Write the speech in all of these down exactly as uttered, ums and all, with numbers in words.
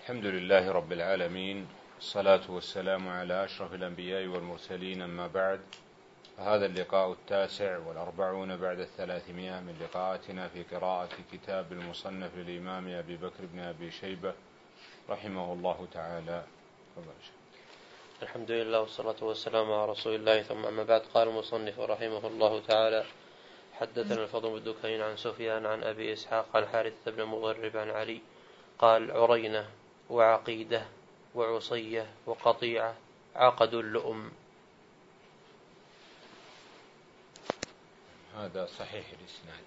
الحمد لله رب العالمين، الصلاة والسلام على أشرف الأنبياء والمرسلين، أما بعد. هذا اللقاء التاسع والأربعون بعد الثلاثمائة من لقاءاتنا في قراءة كتاب المصنف للإمام أبي بكر بن أبي شيبة رحمه الله تعالى. الحمد لله والصلاة والسلام على رسول الله، ثم أما بعد. قال المصنف رحمه الله تعالى: حدثنا الفضل بن دكين عن سفيان عن أبي إسحاق عن حارثة بن مضرب عن علي قال: عرينة وعقيدة وعصية وقطيعة عقد اللؤم. هذا صحيح الإسناد.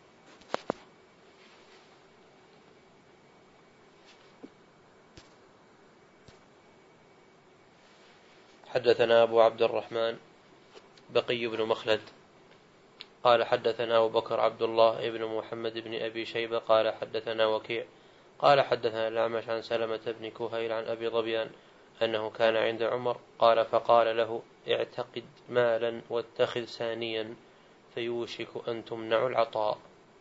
حدثنا أبو عبد الرحمن بقي بن مخلد قال حدثنا أبو بكر عبد الله بن محمد بن أبي شيبة قال حدثنا وكيع قال حدثنا الأعمش عن سلمة بن كهيل عن أبي ظبيان أنه كان عند عمر قال فقال له: اعتقد مالا واتخذ ثانيا فيوشك أن تمنع العطاء.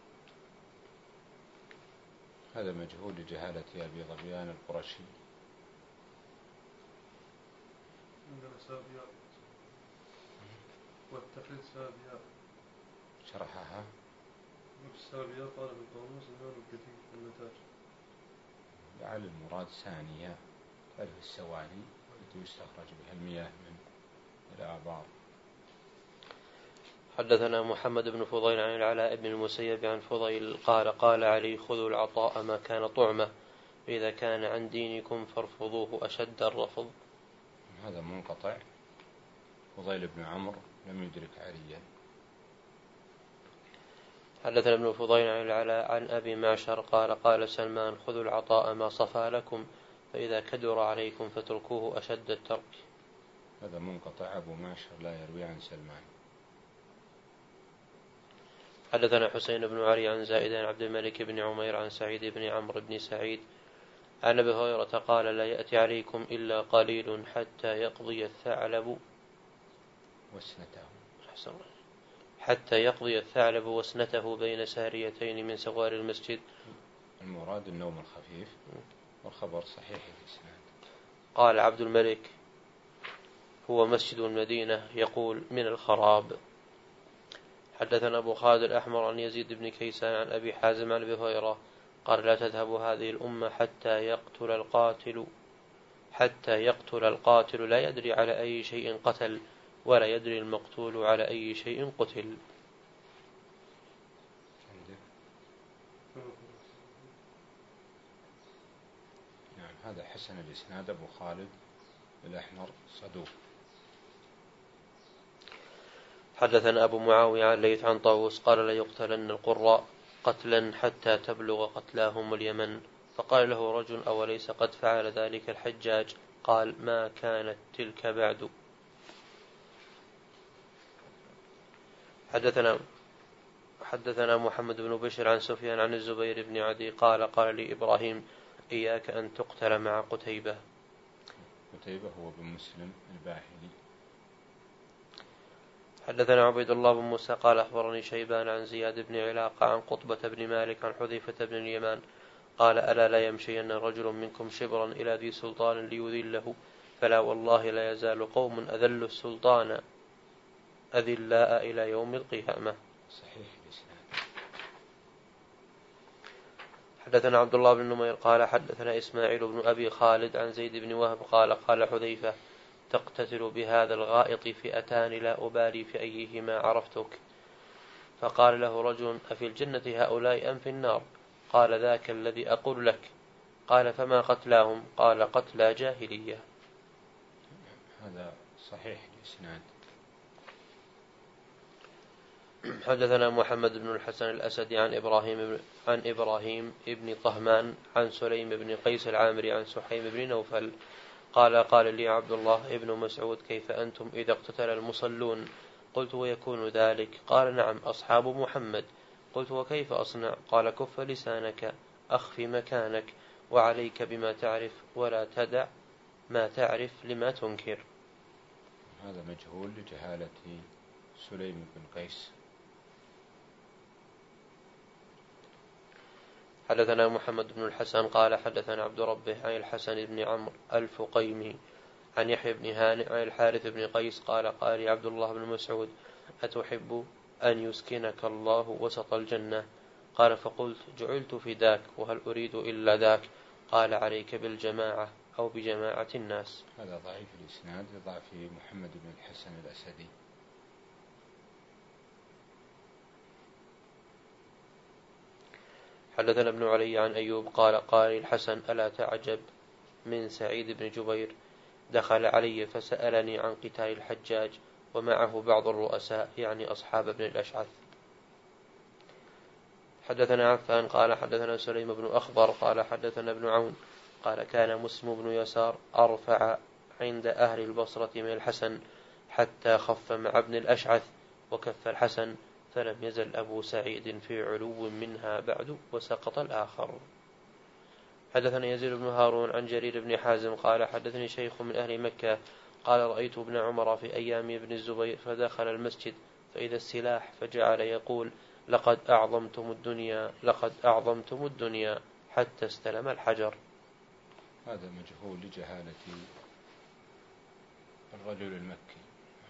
هذا مجهول لجهالة أبي ظبيان القرشي. واتخذ سابيا شرحها سابيا قال في القاموس المال الكثير النتاج. لعل المراد ثانية، تعرف السواني التي يستخرج بها المياه من الآبار. حدثنا محمد بن فضيل عن العلاء بن المسيب عن فضيل قال قال علي: خذوا العطاء ما كان طعمة، إذا كان عن دينكم فارفضوه أشد الرفض. هذا منقطع. فضيل بن عمرو لم يدرك عليا. حدثنا ابن فضيل عن العلاء عن أبي معشر قال قال سلمان: خذوا العطاء ما صفى لكم، فإذا كدر عليكم فتركوه أشد الترك. هذا منقطع. أبو معشر لا يروي عن سلمان. حدثنا حسين بن علي عن زائد عن عبد الملك بن عمير عن سعيد بن عمرو بن سعيد عن أبي هريرة قال: لا يأتي عليكم إلا قليل حتى يقضي الثعلب وسنته حتى يقضي الثعلب وسنته بين ساريتين من سوار المسجد. المراد النوم الخفيف، والخبر صحيح الإسناد. قال عبد الملك: هو مسجد المدينة يقول من الخراب. حدثنا أبو خالد الأحمر عن يزيد بن كيسان عن أبي حازم عن أبي هريرة قال: لا تذهب هذه الأمة حتى يقتل القاتل حتى يقتل القاتل لا يدري على أي شيء قتل، ولا يدري المقتول على أي شيء قتل. يعني هذا حسن الإسناد. أبو خالد الأحمر صدوق. حدثنا أبو معاوية عن ليث عن طاووس قال: لا يقتلن القراء قتلا حتى تبلغ قتلاهم اليمن. فقال له رجل: أوليس قد فعل ذلك الحجاج؟ قال: ما كانت تلك بعد. حدثنا حدثنا محمد بن بشر عن سفيان عن الزبير بن عدي قال قال لي إبراهيم: إياك أن تقتل مع قتيبة. قتيبة هو بن مسلم الباهلي. حدثنا عبيد الله بن موسى قال أخبرني شيبان عن زياد بن علاقة عن قطبة بن مالك عن حذيفة بن اليمان قال: ألا لا يمشين رجل منكم شبرا إلى ذي سلطان ليذله، فلا والله لا يزال قوم أذل السلطان أذلاء إلى يوم القيامة. صحيح الإسناد. حدثنا عبد الله بن نمير قال حدثنا إسماعيل بن أبي خالد عن زيد بن وهب قال قال حذيفة: تقتتل بهذا الغائط فئتان لا أبالي في أيهما عرفتك. فقال له رجل: أفي الجنة هؤلاء أم في النار؟ قال: ذاك الذي أقول لك. قال: فما قتلاهم؟ قال: قتلى جاهلية. هذا صحيح الإسناد. حدثنا محمد بن الحسن الأسدي عن إبراهيم عن إبراهيم ابن طهمان عن سليم بن قيس العامري عن سحيم بن نوفل قال: قال لي عبد الله ابن مسعود: كيف أنتم إذا اقتتل المصلون؟ قلت: ويكون ذلك؟ قال: نعم، أصحاب محمد. قلت: وكيف أصنع؟ قال: كف لسانك، أخف مكانك، وعليك بما تعرف، ولا تدع ما تعرف لما تنكر. هذا مجهول لجهالة سليم بن قيس. حدثنا محمد بن الحسن قال حدثنا عبد ربه عن الحسن بن عمرو الفقيمي عن يحيى بن هانئ عن الحارث بن قيس قال قال لي عبد الله بن مسعود أتحب أن يسكنك الله وسط الجنة؟ قال فقلت جعلت فداك وهل أريد إلا ذاك؟ قال عليك بالجماعة أو بجماعة الناس. هذا ضعيف الإسناد لضعف محمد بن الحسن الأسدي. حدثنا ابن علي عن أيوب قال قال الحسن ألا تعجب من سعيد بن جبير دخل علي فسألني عن قتال الحجاج ومعه بعض الرؤساء يعني أصحاب ابن الأشعث. حدثنا عفان قال حدثنا سليم بن أخضر قال حدثنا ابن عون قال كان مسلم بن يسار أرفع عند أهل البصرة من الحسن حتى خف مع ابن الأشعث وكف الحسن فلم يزل أبو سعيد في علو منها بعد وسقط الآخر. حدثنا يزيد بن هارون عن جرير بن حازم قال حدثني شيخ من أهل مكة قال رأيت ابن عمر في أيام ابن الزبير فدخل المسجد فإذا السلاح فجعل يقول لقد أعظمتم الدنيا لقد أعظمتم الدنيا حتى استلم الحجر. هذا مجهول لجهالة الرجل المكي.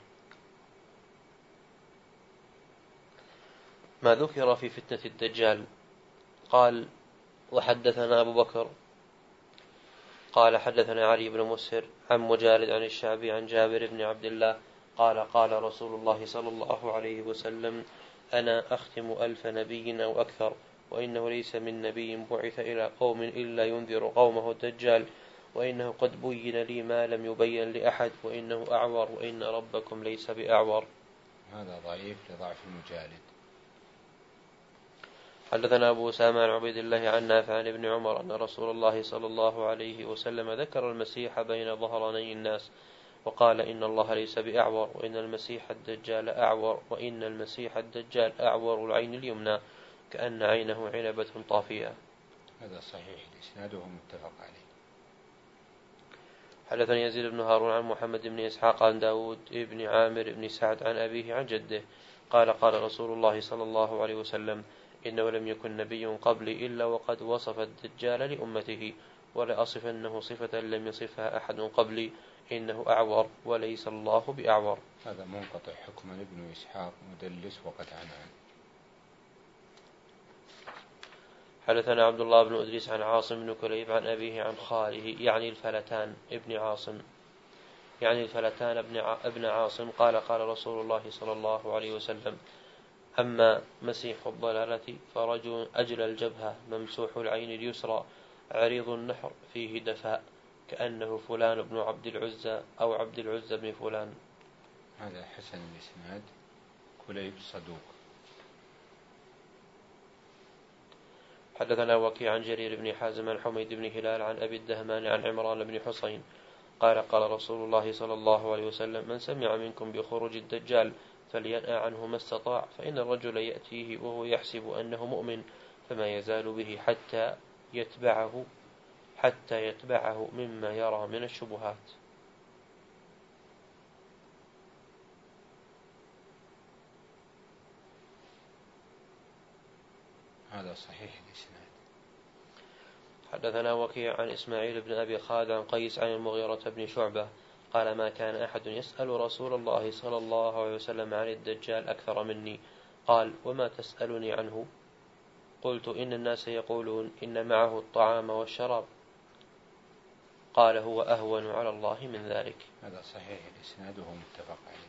ما ذكر في فتنة الدجال قال وحدثنا أبو بكر قال حدثنا علي بن مسهر عن مجالد عن الشعبي عن جابر بن عبد الله قال قال رسول الله صلى الله عليه وسلم أنا أختم ألف نبي أو أكثر وإنه ليس من نبي بعث إلى قوم إلا ينذر قومه الدجال وإنه قد بين لي ما لم يبين لأحد وإنه أعور وإن ربكم ليس بأعور. هذا ضعيف لضعف المجالد. حدثنا أبو أسامة عن عبيد الله عن نافع عن ابن عمر أن رسول الله صلى الله عليه وسلم ذكر المسيح بين ظهراني الناس وقال إن الله ليس بأعور وإن المسيح الدجال أعور وإن المسيح الدجال أعور العين اليمنى كأن عينه عنبة طافية. هذا صحيح الإسناد وهو متفق عليه. حدثني يزيد بن هارون عن محمد بن إسحاق عن داود بن عامر بن سعد عن أبيه عن جده قال قال رسول الله صلى الله عليه وسلم إنه لم يكن نبي قبلي إلا وقد وصف الدجال لأمته ولأصفنه صفة لم يصفها أحد قبلي إنه أعور وليس الله بأعور. هذا منقطع حكما ابن إسحاق مدلس وقد عنه. حدثنا عبد الله بن أدريس عن عاصم بن كليب عن أبيه عن خاله يعني الفلتان ابن عاصم يعني الفلتان ابن عاصم قال قال رسول الله صلى الله عليه وسلم أما مسيح الضلالة فرجل أجل الجبهة ممسوح العين اليسرى عريض النحر فيه دفاء كأنه فلان بن عبد العزى أو عبد العزى بن فلان. هذا حسن الإسناد كليب صدوق. حدثنا وكيع عن جرير بن حازم عن حميد بن هلال عن أبي الدهمان عن عمران بن حسين قال قال رسول الله صلى الله عليه وسلم من سمع منكم بخروج الدجال فلينأ عنه ما استطاع فإن الرجل يأتيه وهو يحسب أنه مؤمن فما يزال به حتى يتبعه حتى يتبعه مما يرى من الشبهات. هذا صحيح الإسناد. حدثنا وكيع عن إسماعيل بن أبي خالد عن قيس عن المغيرة بن شعبة قال ما كان أحد يسأل رسول الله صلى الله عليه وسلم عن الدجال أكثر مني قال وما تسألني عنه؟ قلت إن الناس يقولون إن معه الطعام والشراب قال هو أهون على الله من ذلك. هذا صحيح الإسناد وهو متفق عليه.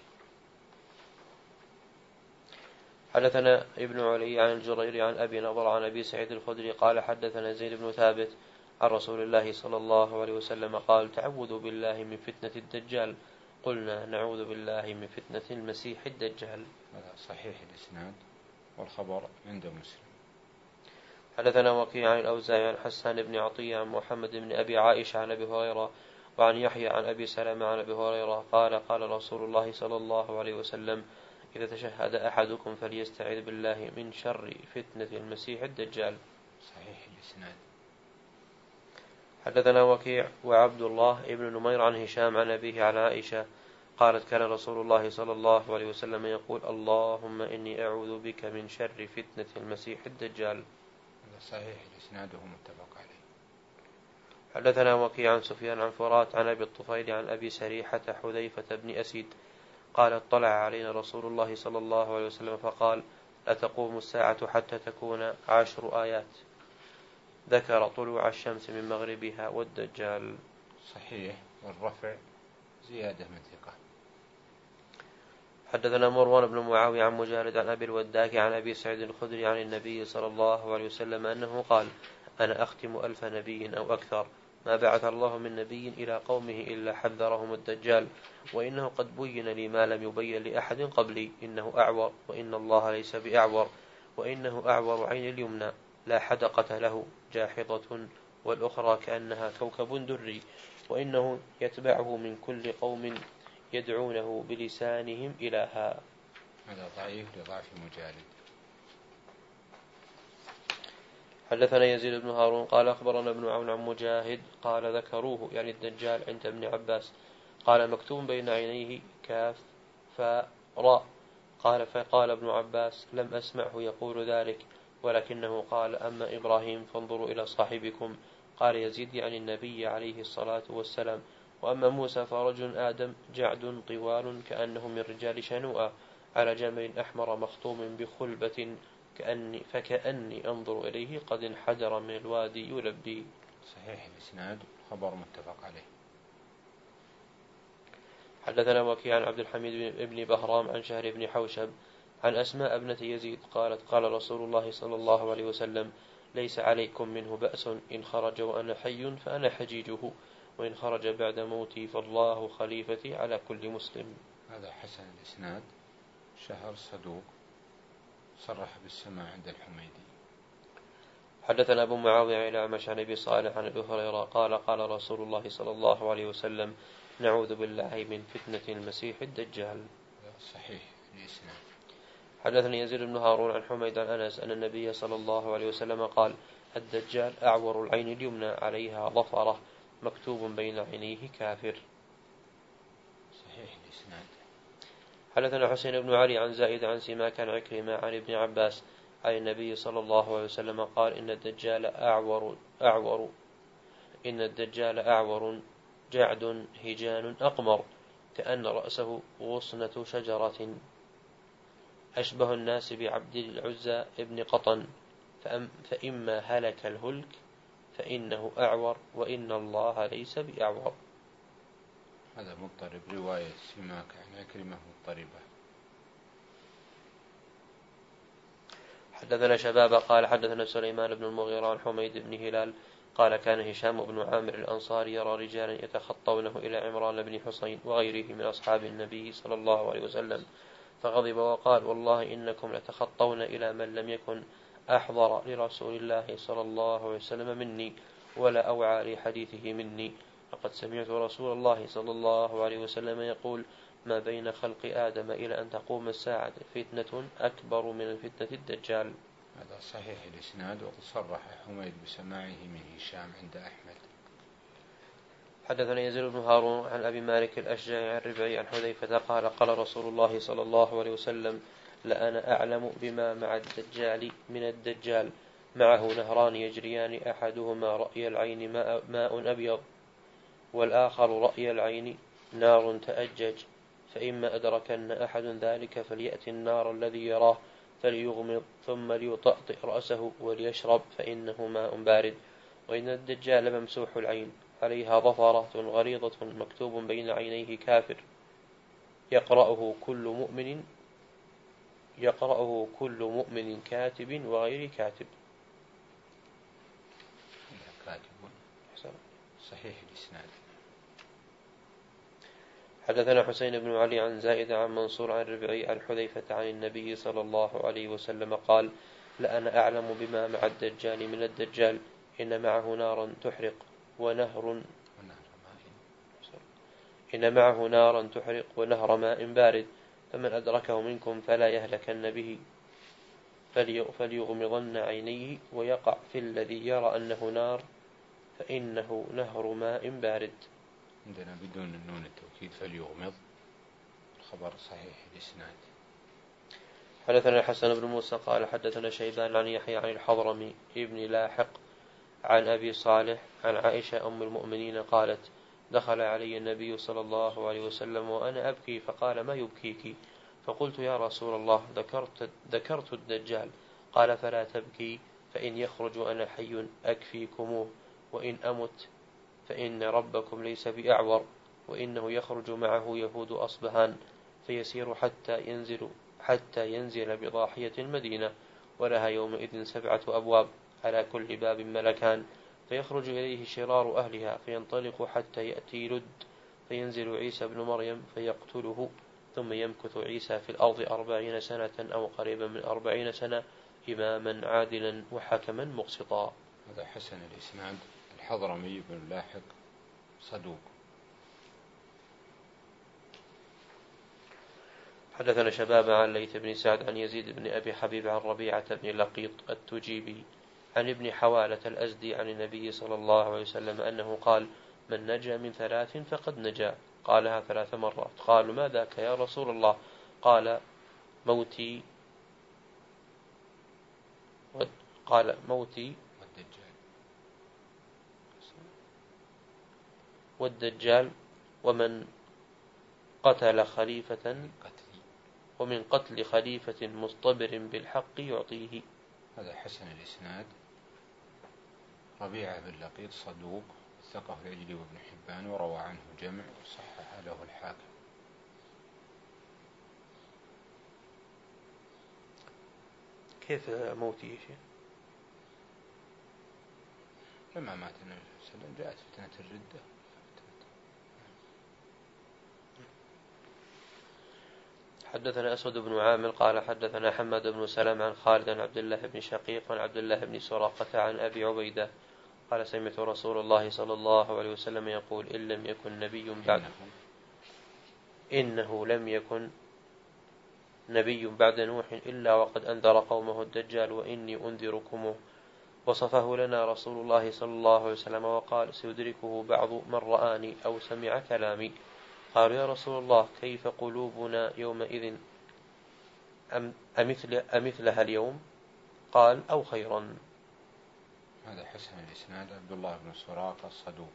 حدثنا ابن علي عن الجرير عن أبي نضر عن أبي سعيد الخدري قال حدثنا زيد بن ثابت عن رسول الله صلى الله عليه وسلم قال تعوذوا بالله من فتنة الدجال قلنا نعوذ بالله من فتنة المسيح الدجال. هذا صحيح الإسناد والخبر عند مسلم. حدثنا وكيع عن الأوزاعي عن حسان بن عطية عن محمد بن أبي عائشة عن أبي هريرة وعن يحيى عن أبي سلمة عن أبي هريرة قال قال رسول الله صلى الله عليه وسلم إذا تشهد أحدكم فليستعذ بالله من شر فتنة المسيح الدجال. صحيح الإسناد. حدثنا وكيع وعبد الله ابن نمير عن هشام عن أبيه عن عائشة قالت كان رسول الله صلى الله عليه وسلم يقول اللهم إني أعوذ بك من شر فتنة المسيح الدجال. هذا صحيح الإسناد وهو متفق عليه. حدثنا وكيع عن سفيان عن فرات عن أبي الطفيل عن أبي سريحة حذيفة بن أسيد قال اطلع علينا رسول الله صلى الله عليه وسلم فقال لا تقوم الساعة حتى تكون عشر آيات، ذكر طلوع الشمس من مغربها والدجال. صحيح، والرفع زيادة من ثقة. حدثنا مروان بن معاوية عن مجالد عن أبي الوداك عن أبي سعيد الخدري عن النبي صلى الله عليه وسلم أنه قال أنا أختم ألف نبي أو أكثر، ما بعث الله من نبي إلى قومه إلا حذرهم الدجال، وإنه قد بين لي ما لم يبين لأحد قبلي، إنه أعور وإن الله ليس بأعور، وإنه أعور عين اليمنى لا حدقة له جاحظة والأخرى كأنها كوكب دري، وإنه يتبعه من كل قوم يدعونه بلسانهم إلها. هذا ضعيف لضعف مجالد. حدثنا يزيد بن هارون قال أخبرنا ابن عون عن مجاهد قال ذكروه يعني الدجال عند ابن عباس قال مكتوب بين عينيه كاف فاء راء، قال فقال ابن عباس لم أسمعه يقول ذلك، ولكنه قال أما إبراهيم فانظروا إلى صاحبكم، قال يزيد يعني النبي عليه الصلاة والسلام، وأما موسى فرجل آدم جعد طوال كأنه من رجال شنوءة على جمل أحمر مخطوم بخلبة كأني فكأني أنظر إليه قد انحدر من الوادي يلبي. صحيح الإسناد، خبر متفق عليه. حدثنا وكيع عن عبد الحميد بن بهرام عن شهر بن حوشب عن أسماء ابنة يزيد قالت قال رسول الله صلى الله عليه وسلم ليس عليكم منه بأس، إن خرج وأنا حي فأنا حجيجه، وإن خرج بعد موتي فالله خليفتي على كل مسلم. هذا حسن الإسناد، شهر صدوق صرح بالسماع عند الحميدي. حدثنا أبو معاوية إلى أعمش عن أبي صالح عن أبي هريرة قال قال رسول الله صلى الله عليه وسلم نعوذ بالله من فتنة المسيح الدجال. صحيح الإسناد. حدثني يزيد بن هارون عن حميد عن أنس أن النبي صلى الله عليه وسلم قال الدجال أعور العين اليمنى عليها ظفرة مكتوب بين عينيه كافر. صحيح الإسناد. حدثنا حسين بن علي عن زائد عن سماك عن عكرمة عن ابن عباس عن النبي صلى الله عليه وسلم قال إن الدجال أعور أعور إن الدجال أعور جعد هجان أقمر كأن رأسه غصنة شجرة أشبه الناس بعبد العزى ابن قطن، فإما هلك الهلك فإنه أعور وإن الله ليس بأعور. هذا مضطرب، رواية سماك عن عكرمة مضطربة. حدثنا شباب قال حدثنا سليمان بن المغيرة عن حميد بن هلال قال كان هشام بن عامر الأنصاري يرى رجالا يتخطونه إلى عمران بن حسين وغيره من أصحاب النبي صلى الله عليه وسلم، فغضب وقال والله إنكم لتخطون إلى من لم يكن أحضر لرسول الله صلى الله عليه وسلم مني ولا أوعى لحديثه مني، لقد سمعت رسول الله صلى الله عليه وسلم يقول ما بين خلق آدم إلى أن تقوم الساعة فتنة أكبر من فتنة الدجال. هذا صحيح الإسناد، وقد صرح حميد بسماعه من هشام عند أحمد. حدثنا يزيد بن هارون عن أبي مالك الأشجعي عن ربعي عن حذيفة قال قال رسول الله صلى الله عليه وسلم لأنا أعلم بما مع الدجال من الدجال، معه نهران يجريان أحدهما رأي العين ماء, ماء أبيض والآخر رأي العين نار تأجج، فإما أدركن أحد ذلك فليأتي النار الذي يراه فليغمض ثم ليطأطئ رأسه وليشرب فإنه ماء بارد، وإن الدجال ممسوح العين عليها ظفرة غليظة مكتوب بين عينيه كافر يقرأه كل مؤمن يقرأه كل مؤمن كاتب وغير كاتب. كاتب. صحيح الإسناد. حدثنا حسين بن علي عن زائد عن منصور عن ربعي عن حذيفة عن النبي صلى الله عليه وسلم قال لأنا أعلم بما مع الدجال من الدجال، إن معه نارا تحرق ونهر إن معه نارا تحرق ونهر ماء بارد، فمن أدركه منكم فلا يهلكن به فليغمضن عينيه ويقع في الذي يرى أنه نار فإنه نهر ماء بارد. عندنا بدون النون التوكيد فليغمض، الخبر صحيح الإسناد. حدثنا الحسن بن موسى قال حدثنا شيبان عن يحيى عن الحضرمي ابن لاحق عن أبي صالح عن عائشة أم المؤمنين قالت دخل علي النبي صلى الله عليه وسلم وأنا أبكي فقال ما يبكيك؟ فقلت يا رسول الله ذكرت, ذكرت الدجال. قال فلا تبكي فإن يخرج وأنا حي أكفيكموه، وإن أمت فإن ربكم ليس بأعور، وإنه يخرج معه يهود أصبهان فيسير حتى ينزل حتى ينزل بضاحية المدينة، ولها يومئذ سبعة أبواب على كل باب ملكان، فيخرج إليه شرار أهلها فينطلق حتى يأتي لد، فينزل عيسى بن مريم فيقتله، ثم يمكث عيسى في الأرض أربعين سنة أو قريبا من أربعين سنة إماما عادلا وحكما مقسطا. هذا حسن الإسناد. الحضرمي بن لاحق صدوق. حدثنا شباب عن ليث بن سعد عن يزيد بن أبي حبيب عن ربيعة بن لقيط التجيبي عن ابن حوالة الأزدي عن النبي صلى الله عليه وسلم أنه قال من نجا من ثلاث فقد نجا. قالها ثلاث مرات. قالوا ما ذاك يا رسول الله؟ قال موتي قال موتي والدجال والدجال ومن قتل خليفة ومن قتل خليفة مصطبر بالحق يعطيه. هذا حسن الإسناد. ربيعة بن لقيط صدوق ثقة العجلي وابن حبان وروى عنه جمع وصحح له الحاكم. كيف موتي يا شيخ؟ لما مات النبي صلى الله عليه وسلم جاءت فتنة الردة. حدثنا أسود بن عامر قال حدثنا حماد بن سلام عن خالد عن عبد الله بن شقيق عن عبد الله بن سراقة عن أبي عبيدة قال سمعت رسول الله صلى الله عليه وسلم يقول إن لم يكن نبي بعد إنه لم يكن نبي بعد نوح إلا وقد أنذر قومه الدجال وإني أنذركمه. وصفه لنا رسول الله صلى الله عليه وسلم وقال سيدركه بعض من رآني أو سمع كلامي. قالوا يا رسول الله كيف قلوبنا يومئذ أم أمثل أمثلها اليوم؟ قال أو خيرا. هذا حسن الإسناد. عبد الله بن سراقة الصدوق.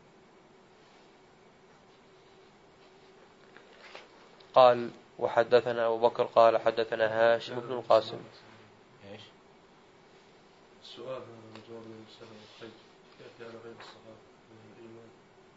قال وحدثنا أبو بكر قال حدثنا هاشم بن القاسم. إيش؟ السؤال هذا جواب من السلام الخير يأتي على غير الصحابة من الإيمان.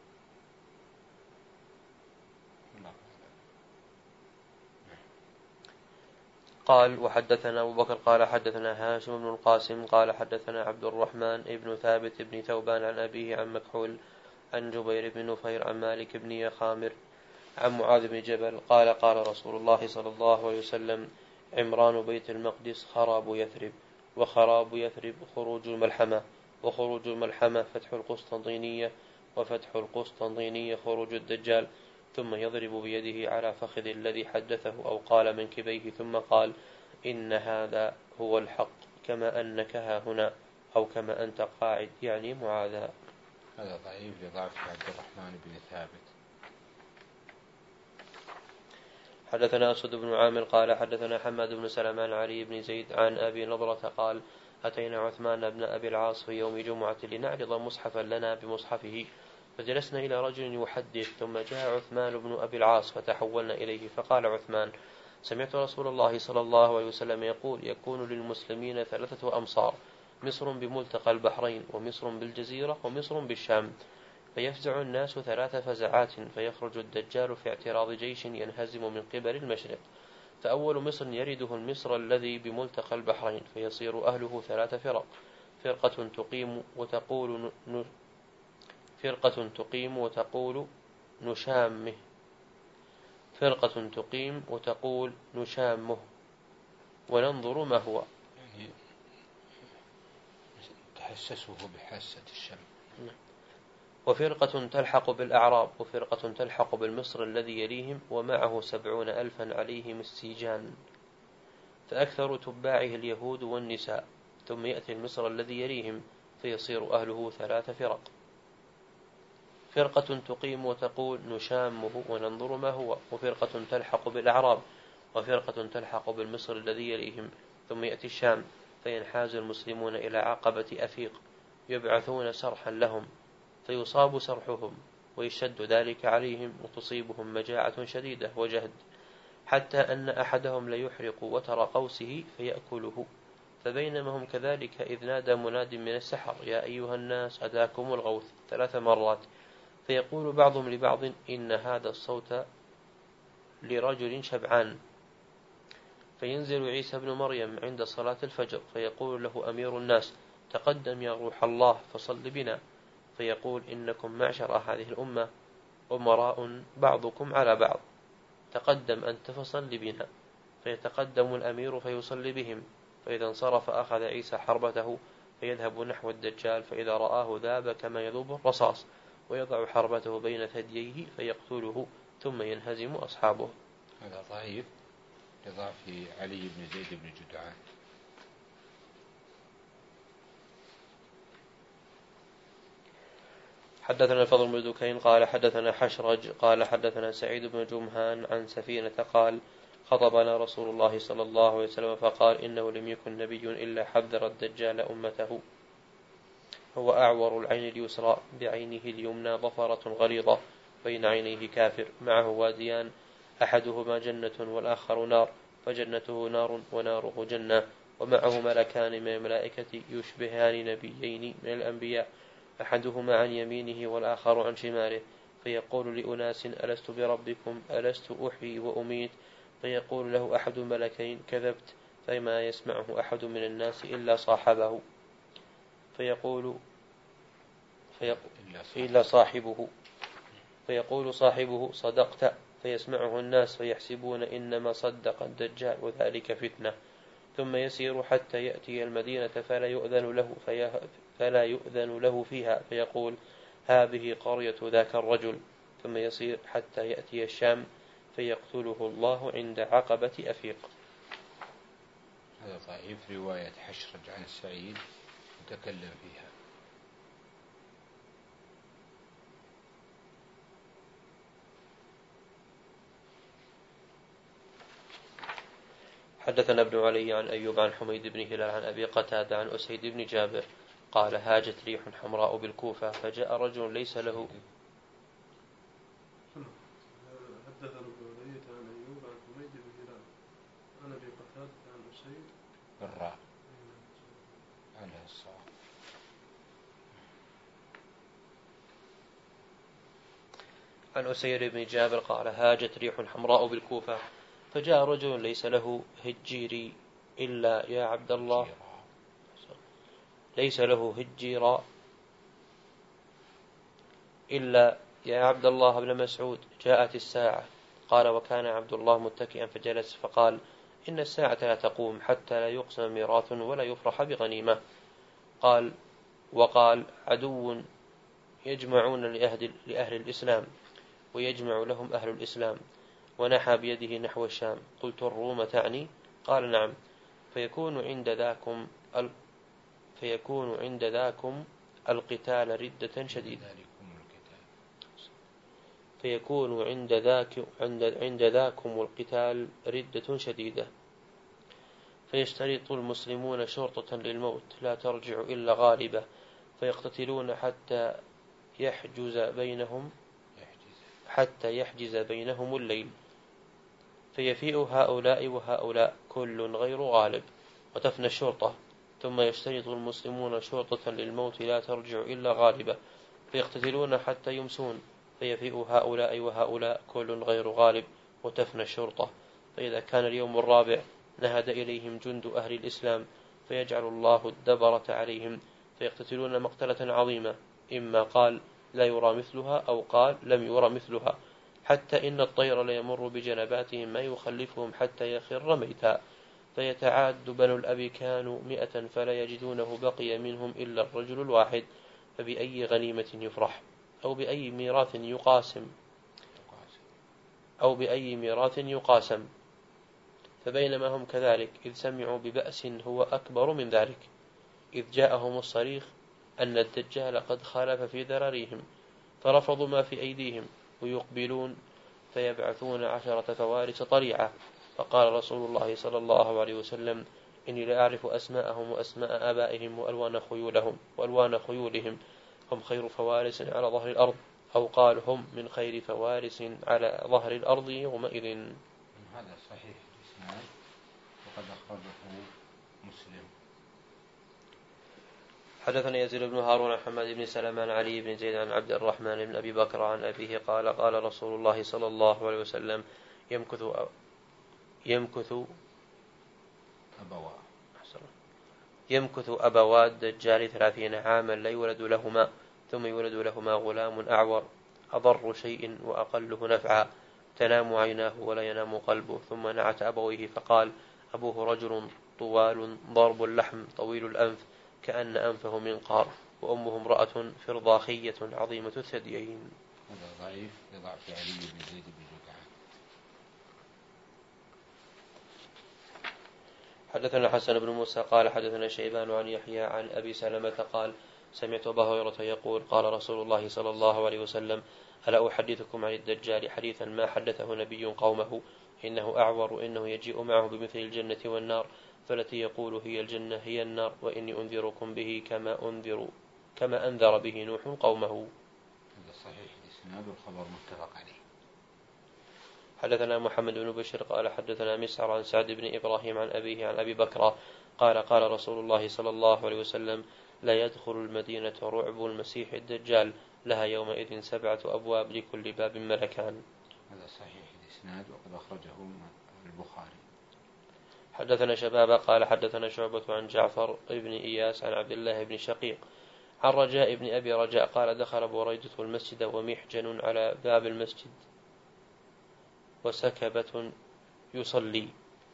قال وحدثنا أبو بكر قال حدثنا هاشم بن القاسم قال حدثنا عبد الرحمن ابن ثابت بن ثوبان عن أبيه عن مكحول عن جبير بن نفير عن مالك بن يخامر عن معاذ بن جبل قال قال رسول الله صلى الله عليه وسلم عمران بيت المقدس خراب يثرب، وخراب يثرب خروج الملحمة، وخروج الملحمة فتح القسطنطينية، وفتح القسطنطينية خروج الدجال. ثم يضرب بيده على فخذ الذي حدثه أو قال منكبيه ثم قال إن هذا هو الحق كما أنك ها هنا أو كما أنت قاعد، يعني معاذا. هذا ضعيف لضعف عبد الرحمن بن ثابت. حدثنا أسود بن عامر قال حدثنا حماد بن سلمان علي بن زيد عن أبي نضرة قال أتينا عثمان بن أبي العاص في يوم جمعة لنعرض مصحفا لنا بمصحفه، فجلسنا إلى رجل يحدث، ثم جاء عثمان بن أبي العاص فتحولنا إليه فقال عثمان سمعت رسول الله صلى الله عليه وسلم يقول يكون للمسلمين ثلاثة أمصار، مصر بملتقى البحرين، ومصر بالجزيرة، ومصر بالشام، فيفزع الناس ثلاث فزعات، فيخرج الدجال في اعتراض جيش ينهزم من قبل المشرق، فأول مصر يرده المصر الذي بملتقى البحرين، فيصير أهله ثلاث فرق، فرقة تقيم وتقول ن... فرقة تقيم وتقول نشامه فرقة تقيم وتقول نشامه وننظر ما هو، يعني تحسسه بحاسة الشم. وفرقة تلحق بالأعراب، وفرقة تلحق بالمصر الذي يليهم، ومعه سبعون ألفا عليهم السيجان، فأكثر تباعه اليهود والنساء، ثم يأتي المصر الذي يليهم فيصير أهله ثلاث فرق، فرقة تقيم وتقول نشامه وننظر ما هو، وفرقة تلحق بالأعراب، وفرقة تلحق بالمصر الذي يليهم، ثم يأتي الشام، فينحاز المسلمون إلى عقبة أفيق، يبعثون سرحا لهم، فيصاب سرحهم، ويشد ذلك عليهم، وتصيبهم مجاعة شديدة وجهد، حتى أن أحدهم ليحرق وتر قوسه فيأكله. فبينما هم كذلك إذ نادى مناد من السحر: يا أيها الناس أتاكم الغوث، ثلاث مرات. فيقول بعضهم لبعض: إن هذا الصوت لرجل شبعان. فينزل عيسى بن مريم عند صلاة الفجر، فيقول له أمير الناس: تقدم يا روح الله فصل بنا. فيقول: إنكم معشر هذه الأمة أمراء بعضكم على بعض، تقدم أنت فصل بنا. فيتقدم الأمير فيصلي بهم، فإذا انصرف أخذ عيسى حربته فيذهب نحو الدجال، فإذا رآه ذاب كما يذوب الرصاص، ويضع حربته بين ثدييه فيقتله، ثم ينهزم أصحابه. هذا ضعيف لضعف علي بن زيد بن جدعان. حدثنا الفضل بن دكين قال حدثنا حشرج قال حدثنا سعيد بن جمهان عن سفينة قال: خطبنا رسول الله صلى الله عليه وسلم فقال: إنه لم يكن نبي إلا حذر الدجال أمته. هو أعور العين اليسرى، بعينه اليمنى ظفرة غليظة، بين عينيه كافر، معه واديان، أحدهما جنة والآخر نار، فجنته نار وناره جنة، ومعه ملكان من الملائكة يشبهان نبيين من الأنبياء، أحدهما عن يمينه والآخر عن شماله، فيقول لأناس: ألست بربكم؟ ألست أحيي وأميت؟ فيقول له أحد الملكين: كذبت. فما يسمعه أحد من الناس إلا صاحبه، فيقول فيقول إلا صاحبه فيقول صاحبه: صدقت. فيسمعه الناس فيحسبون إنما صدق الدجال وذلك فتنة. ثم يسير حتى يأتي المدينة فلا يؤذن له, فلا يؤذن له فيها، فيقول: هذه قرية ذاك الرجل. ثم يسير حتى يأتي الشام فيقتله الله عند عقبة أفيق. هذا ضعيف، رواية حشرج عن سعيد متكلم فيها. حدثنا ابن علي عن أيوب عن حميد بن هلال عن أبي قتادة عن أسيد بن جابر قال: هاجت ريح حمراء بالكوفة، فجاء رجل ليس له حدثنا ابن علي عن أيوب عن حميد بن هلال عن أبي قتادة عن أسيد بالراء على الصواب. عن أسير بن جابر قال: هاجت ريح حمراء بالكوفة، فجاء رجل ليس له هجيري إلا يا عبد الله ليس له هجيرا إلا يا عبد الله بن مسعود، جاءت الساعة. قال: وكان عبد الله متكئا فجلس، فقال: إن الساعة لا تقوم حتى لا يقسم ميراث ولا يفرح بغنيمة. قال: وقال: عدو يجمعون لأهل, لأهل الإسلام ويجمع لهم أهل الإسلام. ونحى بيده نحو الشام. قلت: الروم تعني؟ قال: نعم. فيكون عند ذاكم ال... فيكون عند ذاكم القتال ردة شديدة فيكون عند ذاك عند عند ذاكم القتال ردة شديدة فيشترط المسلمون شرطة للموت لا ترجع إلا غالبة، فيقتتلون حتى يحجز بينهم حتى يحجز بينهم الليل، فيفيء هؤلاء وهؤلاء كل غير غالب، وتفنى الشرطة. ثم يشترط المسلمون شرطة للموت لا ترجع إلا غالبة، فيقتتلون حتى يمسون، فيفيء هؤلاء وهؤلاء كل غير غالب، وتفنى الشرطة. فإذا كان اليوم الرابع نهد إليهم جند أهل الإسلام، فيجعل الله الدبرة عليهم، فيقتتلون مقتلة عظيمة، إما قال لا يرى مثلها أو قال لم يرى مثلها، حتى إن الطير ليمر بجنباتهم ما يخلفهم حتى يخر ميتا، فيتعاد بنو الأب كانوا مئة فلا يجدونه بقي منهم إلا الرجل الواحد، فبأي غنيمة يفرح أو بأي ميراث يقاسم أو بأي ميراث يقاسم. فبينما هم كذلك إذ سمعوا ببأس هو أكبر من ذلك، إذ جاءهم الصريخ أن الدجال قد خالف في ذراريهم، فرفضوا ما في أيديهم ويقبلون، فيبعثون عشرة فوارس طليعة، فقال رسول الله صلى الله عليه وسلم إني لأعرف أسماءهم وأسماء آبائهم وألوان خيولهم وألوان خيولهم هم خير فوارس على ظهر الأرض، أو قال هم من خير فوارس على ظهر الأرض يومئذ. هذا صحيح الإسناد وقد أخرجه مسلم. حدثنا يزيد بن هارون عن حماد بن سلمة عن علي بن زيد عن عبد الرحمن بن أبي بكر عن أبيه قال قال رسول الله صلى الله عليه وسلم يمكث أ... يمكث أبوا يمكث أبوا الدجال ثلاثين عاما لا يولد لهما، ثم يولد لهما غلام أعور أضر شيء وأقله نفعا، تنام عيناه ولا ينام قلبه. ثم نعت أبويه فقال أبوه رجل طوال ضرب اللحم طويل الأنف كأن أنفه منقار، وأمه امرأة فرضاخية عظيمة الثديين. هذا ضعيف لضعف علي بن زيد بن جدعان. حدثنا حسن بن موسى قال حدثنا شيبان عن يحيى عن أبي سلمة قال سمعت أبا هريرة يقول قال رسول الله صلى الله عليه وسلم ألا أحدثكم عن الدجال حديثا ما حدثه نبي قومه، إنه أعور إنه يجيء معه بمثل الجنة والنار، فالتي يقول هي الجنة هي النار، وإني أنذركم به كما أنذر كما أنذر به نوح قومه. هذا صحيح الإسناد والخبر متفق عليه. حدثنا محمد بن بشير قال حدثنا مسعر عن سعد بن إبراهيم عن أبيه عن أبي بكر قال قال رسول الله صلى الله عليه وسلم لا يدخل المدينة رعب المسيح الدجال، لها يومئذ سبعة أبواب لكل باب ملكان. هذا صحيح الإسناد وقد أخرجه البخاري. حدثنا شبابا قال حدثنا شعبة عن جعفر بن إياس عن عبد الله بن شقيق عن رجاء بن أبي رجاء قال دخل بريدة المسجد ومحجن على باب المسجد وسكبة يصلي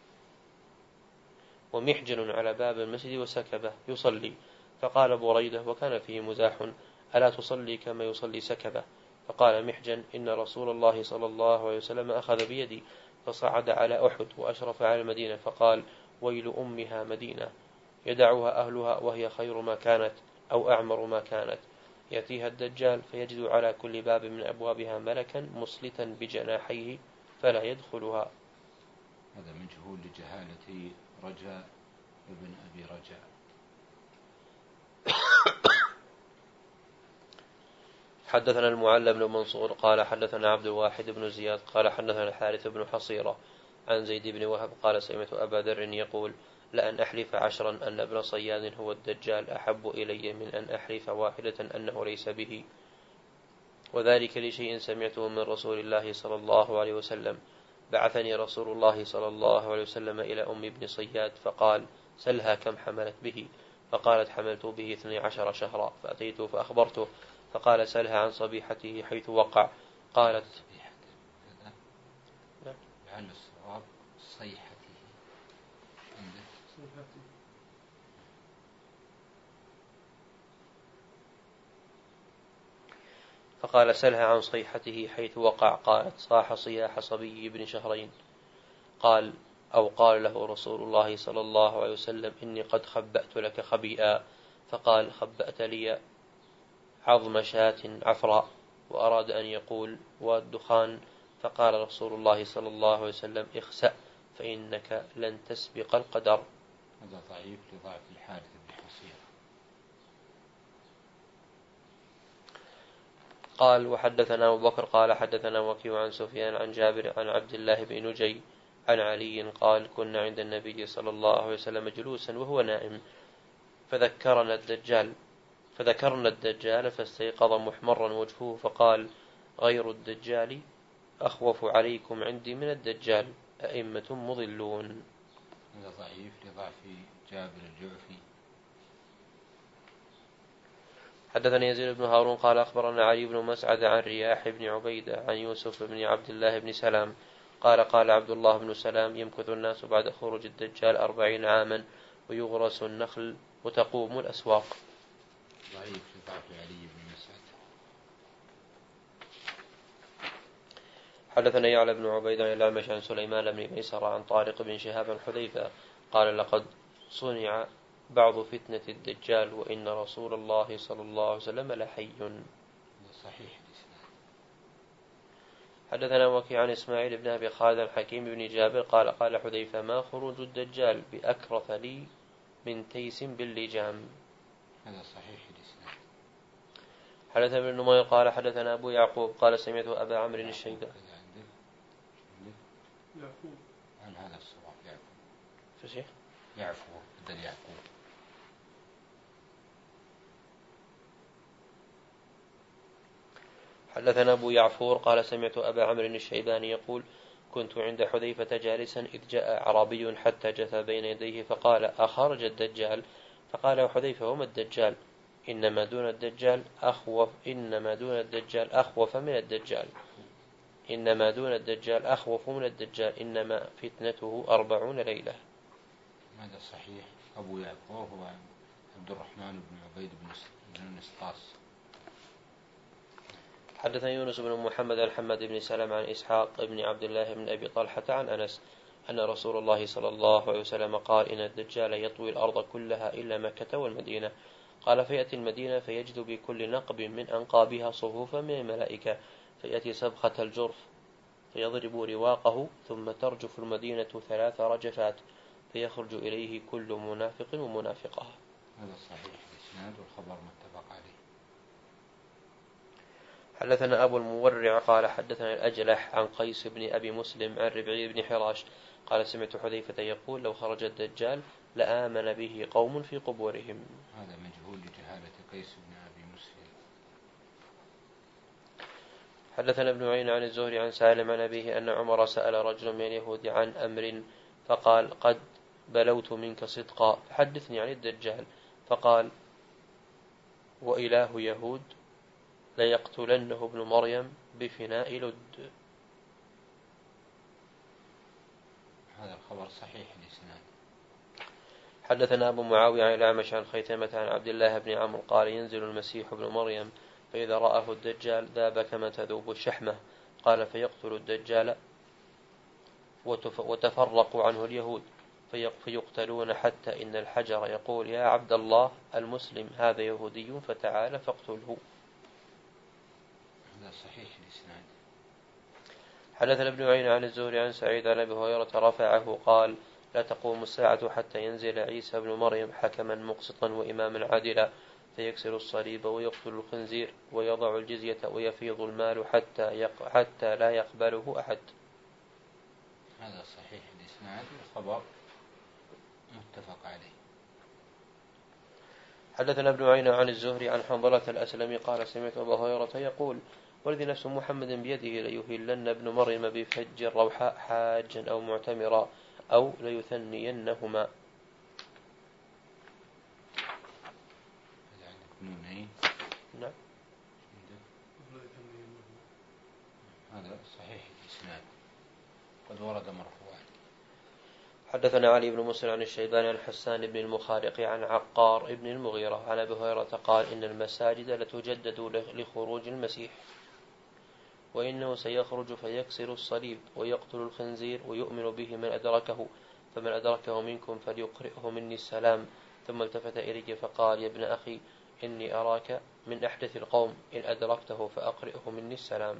ومحجن على باب المسجد وسكبة يصلي، فقال بريدة وكان فيه مزاح ألا تصلي كما يصلي سكبة؟ فقال محجن إن رسول الله صلى الله عليه وسلم أخذ بيدي فصعد على أحد وأشرف على المدينة فقال ويل أمها مدينة يدعها أهلها وهي خير ما كانت أو أعمر ما كانت، يأتيها الدجال فيجد على كل باب من أبوابها ملكا مسلتا بجناحيه فلا يدخلها. هذا مجهول لجهالة رجاء ابن أبي رجاء. حدثنا المعلى بن منصور قال حدثنا عبد الواحد بن زياد قال حدثنا الحارث بن حصيرة عن زيد بن وهب قال سمعت أبا ذر يقول لأن أحلف عشرا أن ابن صياد هو الدجال أحب إلي من أن أحلف واحدة أنه ليس به، وذلك لشيء سمعته من رسول الله صلى الله عليه وسلم. بعثني رسول الله صلى الله عليه وسلم إلى أم ابن صياد فقال سلها كم حملت به، فقالت حملت به اثني عشر شهرا، فأتيته فأخبرته فقال سلها عن صبيحته حيث وقع. قالت لعل الصواب صيحته فقال سلها عن صيحته حيث وقع. قالت صاح صياح صبي ابن شهرين. قال أو قال له رسول الله صلى الله عليه وسلم إني قد خبأت لك خبيئا، فقال خبأت لي عظم شاة عفراء، وأراد أن يقول والدخان، فقال رسول الله صلى الله عليه وسلم اخسأ فإنك لن تسبق القدر. هذا ضعيف لضعف الحارث بن حصيرة. قال وحدثنا أبو بكر قال حدثنا وكيع عن سفيان عن جابر عن عبد الله بن نجي عن علي قال كنا عند النبي صلى الله عليه وسلم جلوسا وهو نائم فذكرنا الدجال فذكرنا الدجال فاستيقظ محمرا وجهه فقال غير الدجال أخوف عليكم عندي من الدجال أئمة مضلون. هذا ضعيف لضعف جابر الجعفي. حدثني يزيد بن هارون قال أخبرنا علي بن مسعد عن رياح بن عبيدة عن يوسف بن عبد الله بن سلام قال قال عبد الله بن سلام يمكث الناس بعد خروج الدجال أربعين عاما ويغرس النخل وتقوم الأسواق. ضعيف لضعف علي بن مسعد. حدثنا يعلى بن عبيد عن الأعمش عن سليمان بن ميسر عن طارق بن شهاب عن حذيفة قال لقد صنع بعض فتنة الدجال وإن رسول الله صلى الله عليه وسلم لحي. صحيح. حدثنا وكيع عن إسماعيل بن أبي خالد الحكيم بن جابر قال قال حذيفة ما خروج الدجال بأكرث لي من تيس باللجام. هذا صحيح الإسناد. حدثنا ابن نمير قال حدثنا أبو يعقوب قال سمعت أبا عمرو الشيباني. يعقوب عن هذا الصواب يعقوب. فشي؟ يعقوب بدل يعقوب. حدثنا أبو يعفور قال سمعت أبا عمرو الشيباني يقول كنت عند حذيفة جالسا إذ جاء أعرابي حتى جثى بين يديه فقال أخرج الدجال؟ فقال حذيفة وما الدجال؟ إنما دون الدجال أخوف إنما دون الدجال أخوف من الدجال إنما دون الدجال أخوف من الدجال إنما فتنته أربعون ليلة. هذا صحيح. أبو يعقوب هو عبد الرحمن بن عبيد بن نسطاس. حدثنا يونس بن محمد الحمد بن سلام عن إسحاق بن عبد الله بن أبي طلحة عن أنس أن رسول الله صلى الله عليه وسلم قال إن الدجال يطوي الأرض كلها إلا مكة والمدينة. قال فيأتي المدينة فيجد بكل نقب من أنقابها صفوفا من الملائكة فيأتي سبخة الجرف فيضرب رواقه ثم ترجف المدينة ثلاث رجفات فيخرج إليه كل منافق ومنافقة. هذا صحيح الإسناد والخبر متفق عليه. حدثنا أبو المورع قال حدثنا الأجلح عن قيس بن أبي مسلم عن ربعي بن حراش قال سمعت حذيفة يقول لو خرج الدجال لآمن به قوم في قبورهم. هذا مجهول لجهالة قيس بن أبي مسلم. حدثنا ابن عين عن الزهري عن سالم عن أبيه أن عمر سأل رجل من اليهود عن أمر فقال قد بلوت منك صدقا حدثني عن الدجال فقال وإله يهود ليقتلنه ابن مريم بفناء لد. هذا الخبر صحيح الإسناد. حدثنا أبو معاوية عن الأعمش عن خيثمة عن عبد الله بن عمرو قال ينزل المسيح ابن مريم فإذا رآه الدجال ذاب كما تذوب الشحمة قال فيقتل الدجال وتفرق عنه اليهود فيقتلون حتى إن الحجر يقول يا عبد الله المسلم هذا يهودي فتعال فاقتله. هذا صحيح الإسناد. حدثنا ابن عين عن الزهري عن سعيد عن أبي هريرة رفعه قال لا تقوم الساعة حتى ينزل عيسى بن مريم حكما مقسطا وإماما عادلا فيكسر الصليب ويقتل الخنزير ويضع الجزية ويفيض المال حتى, يق... حتى لا يقبله أحد. هذا صحيح الإسناد والخبر متفق عليه. حدثنا ابن عين عن الزهري عن حنظلة الأسلمي قال سمعت أبا هريرة يقول والذي نفس محمد بيده ليهلن ابن مريم بفج الروحاء حاجا أو معتمرا أو ليثنينهما. هذا عندك نونين؟ نعم. هذا صحيح الإسناد قد ورد مرفوعا. حدثنا علي بن مسلم عن الشيباني عن حسان بن المخارق عن عقار بن المغيرة عن أبي هريرة قال إن المساجد لتجدد لخروج المسيح وإنه سيخرج فيكسر الصليب ويقتل الخنزير ويؤمن به من أدركه فمن أدركه منكم فليقرئه مني السلام. ثم التفت إلي فقال يا ابن أخي إني أراك من أحدث القوم إن أدركته فأقرئه مني السلام.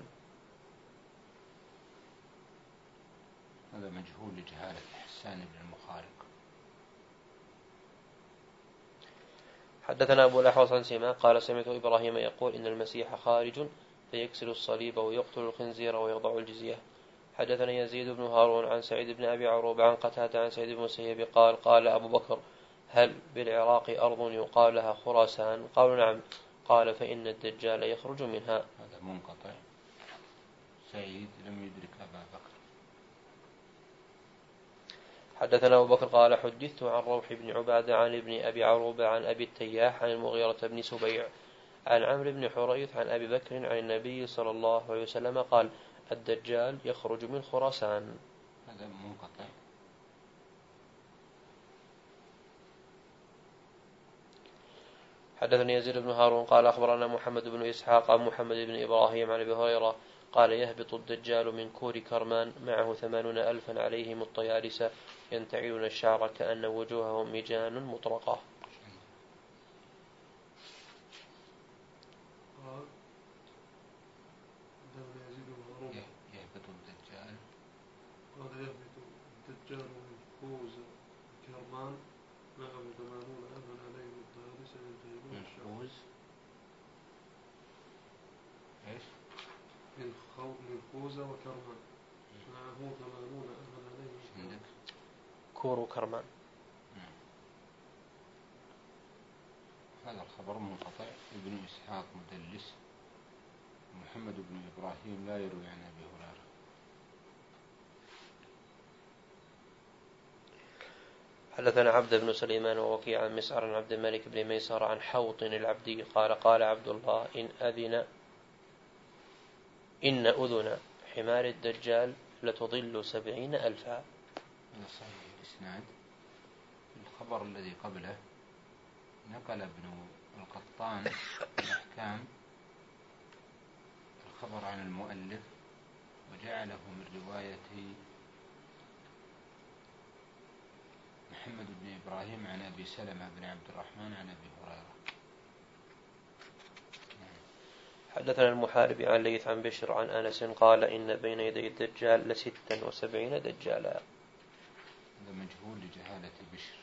هذا مجهول لجهالة حسان بن المخارق. حدثنا أبو الأحوص عن سماء قال سمعت إبراهيم يقول إن المسيح خارج فيكسر الصليب ويقتل الخنزير ويضع الجزية. حدثنا يزيد بن هارون عن سعيد بن أبي عروبة عن قتادة عن سعيد بن المسيب قال قال أبو بكر هل بالعراق أرض يقال لها خراسان؟ قالوا نعم. قال فإن الدجال يخرج منها. هذا منقطع. سعيد لم يدرك أبا بكر. حدثنا أبو بكر قال حدثت عن روح بن عبادة عن ابن أبي عروبة عن أبي التياح عن المغيرة بن سبيع عن عمرو بن حريث عن أبي بكر عن النبي صلى الله عليه وسلم قال الدجال يخرج من خراسان. هذا منقطع. حدثني يزيد بن هارون قال أخبرنا محمد بن إسحاق عن محمد بن إبراهيم عن أبي هريرة قال يهبط الدجال من كور كرمان معه ثمانون ألفا عليهم الطيالسة ينتعلون الشعر كأن وجوههم مجان مطرقة. من خو من خوذة وكرمان معه ثمانون أهل عليه. كور وكرمان. هذا الخبر منقطع. ابن إسحاق مدلس. محمد بن إبراهيم لا يروي عن أبي هريرة. حدثنا عبد بن سليمان ووكيع عن مسعر عن عبد الملك بن ميسر عن حوط العبدي قال قال عبد الله إن أذن إن أذن حمار الدجال لتضل سبعين ألفا. هذا صحيح الإسناد. الخبر الذي قبله نقل ابن القطان الأحكام الخبر عن المؤلف وجعله من رواية محمد بن إبراهيم عن أبي سلمة بن عبد الرحمن عن أبي هريرة. حدثنا المحارب عن ليث عن بشر عن أنس قال إن بين يدي الدجال لستا وسبعين دجالا. هذا مجهول لجهالة بشر.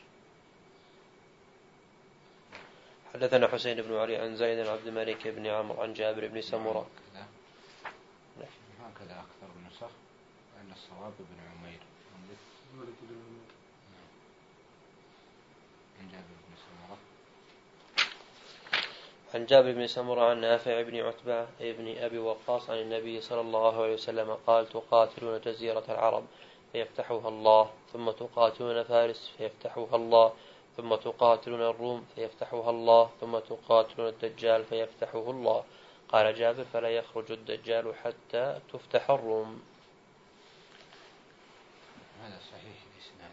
حدثنا حسين بن علي عن زيد بن عبد الملك بن عمرو عن جابر بن سمرة. هكذا أكثر النسخ أن الصواب بن عمير عن جابر بن سمرة. عن جابر بن سمرة عن نافع بن عتبة ابن أبي وقاص عن النبي صلى الله عليه وسلم قال تقاتلون جزيرة العرب فيفتحها الله ثم تقاتلون فارس فيفتحها الله ثم تقاتلون الروم فيفتحها الله ثم تقاتلون الدجال فيفتحه الله. قال جابر فلا يخرج الدجال حتى تفتح الروم. هذا صحيح الإسناد.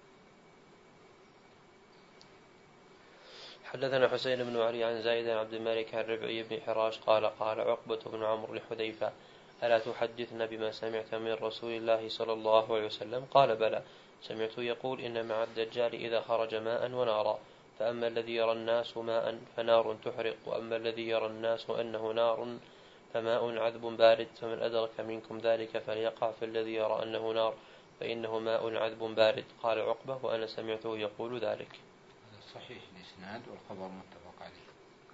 حدثنا حسين بن علي عن زايد بن عبد الملك عن ربعي بن حراش قال قال عقبة بن عمرو لحذيفة ألا تحدثنا بما سمعت من رسول الله صلى الله عليه وسلم؟ قال بلى سمعت يقول إن مع الدجال إذا خرج ماء ونارا فأما الذي يرى الناس ماء فنار تحرق وأما الذي يرى الناس أنه نار فماء عذب بارد فمن أدرك منكم ذلك فليقع في الذي يرى أنه نار فإنه ماء عذب بارد. قال عقبة وأنا سمعته يقول ذلك. هذا صحيح الإسناد والخبر متفق عليه.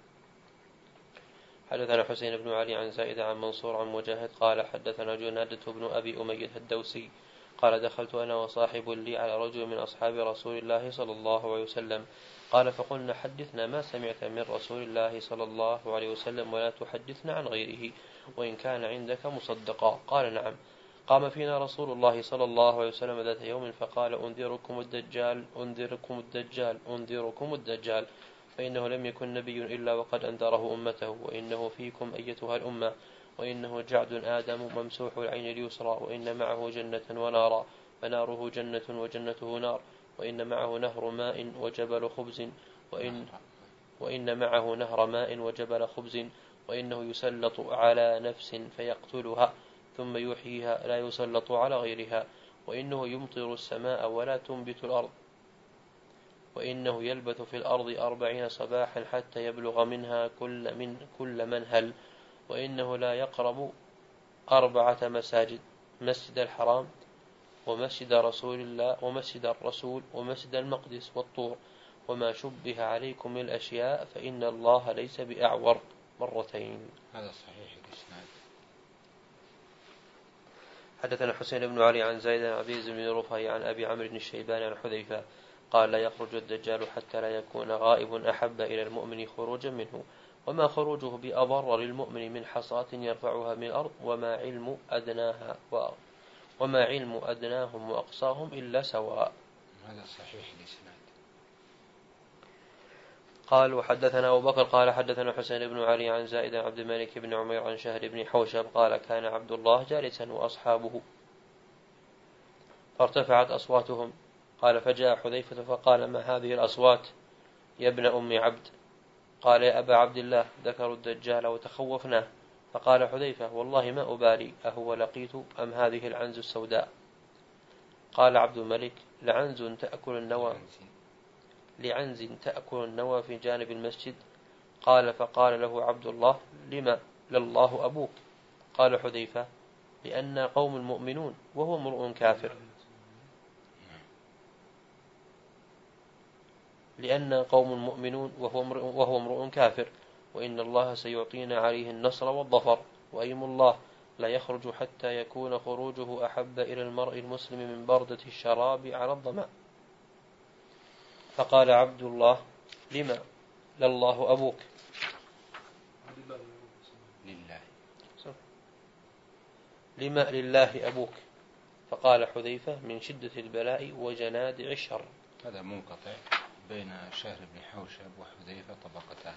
حدثنا حسين بن علي عن زائدة عن منصور عن مجاهد قال حدثنا جنادة بن أبي أمية الدوسي قال دخلت أنا وصاحب لي على رجل من أصحاب رسول الله صلى الله عليه وسلم قال فقلنا حدثنا ما سمعت من رسول الله صلى الله عليه وسلم ولا تحدثنا عن غيره وإن كان عندك مصدقا. قال نعم. قام فينا رسول الله صلى الله عليه وسلم ذات يوم فقال أنذركم الدجال أنذركم الدجال أنذركم الدجال فإنه لم يكن نبي إلا وقد أنذره أمته وإنه فيكم أيتها الأمة وإنه جعد آدم ممسوح العين اليسرى وإن معه جنة ونارا فناره جنة وجنته نار وإن معه نهر ماء وجبل خبز وإن, وإن معه نهر ماء وجبل خبز وإنه يسلط على نفس فيقتلها ثم يحييها لا يسلط على غيرها وإنه يمطر السماء ولا تنبت الأرض وإنه يلبث في الأرض أربعين صباحا حتى يبلغ منها كل, من كل منهل وإنه لا يقرب أربعة مساجد مسجد الحرام ومسجد رسول الله ومسجد الرسول ومسجد المقدس والطور وما شبه عليكم من الأشياء فإن الله ليس بأعور مرتين. هذا صحيح الإسناد. حدثنا حسين بن علي عن زيد بن عبيد بن رفاعي عن أبي عمرو بن الشيباني عن حذيفة قال لا يخرج الدجال حتى لا يكون غائب أحب إلى المؤمن خروجا منه وما خروجه بأضر للمؤمن من حصاة يرفعها من الأرض وما علم أدناها وما علم أدناهم وأقصاهم إلا سواء. هذا صحيح الإسناد. قال وحدثنا أبو بكر قال حدثنا حسين بن علي عن زائد عبد الملك بن عمير عن شهر بن حوشب قال كان عبد الله جالسا وأصحابه فارتفعت أصواتهم قال فجاء حذيفة فقال ما هذه الأصوات يا ابن أم عبد؟ قال يا أبا عبد الله ذكروا الدجال وتخوفناه. فقال حذيفة والله ما أبالي أهو لقيت أم هذه العنز السوداء؟ قال عبد الملك لعنز تأكل النوى لعنز تأكل النوى في جانب المسجد. قال فقال له عبد الله لما لله أبوك؟ قال حذيفة لأن قوم المؤمنون وهو امرؤ كافر لأن قوم المؤمنون وهو امرؤ كافر وإن الله سيعطينا عليه النصر والظفر وأيم الله لا يخرج حتى يكون خروجه أحب إلى المرء المسلم من بردة الشراب على الظمأ. فقال عبد الله: لما؟ لله أبوك. لله. لما لله أبوك؟ فقال حذيفة: من شدة البلاء وجنادع الشر. هذا منقطع بين شهر بن حوشب وحذيفة طبقتان.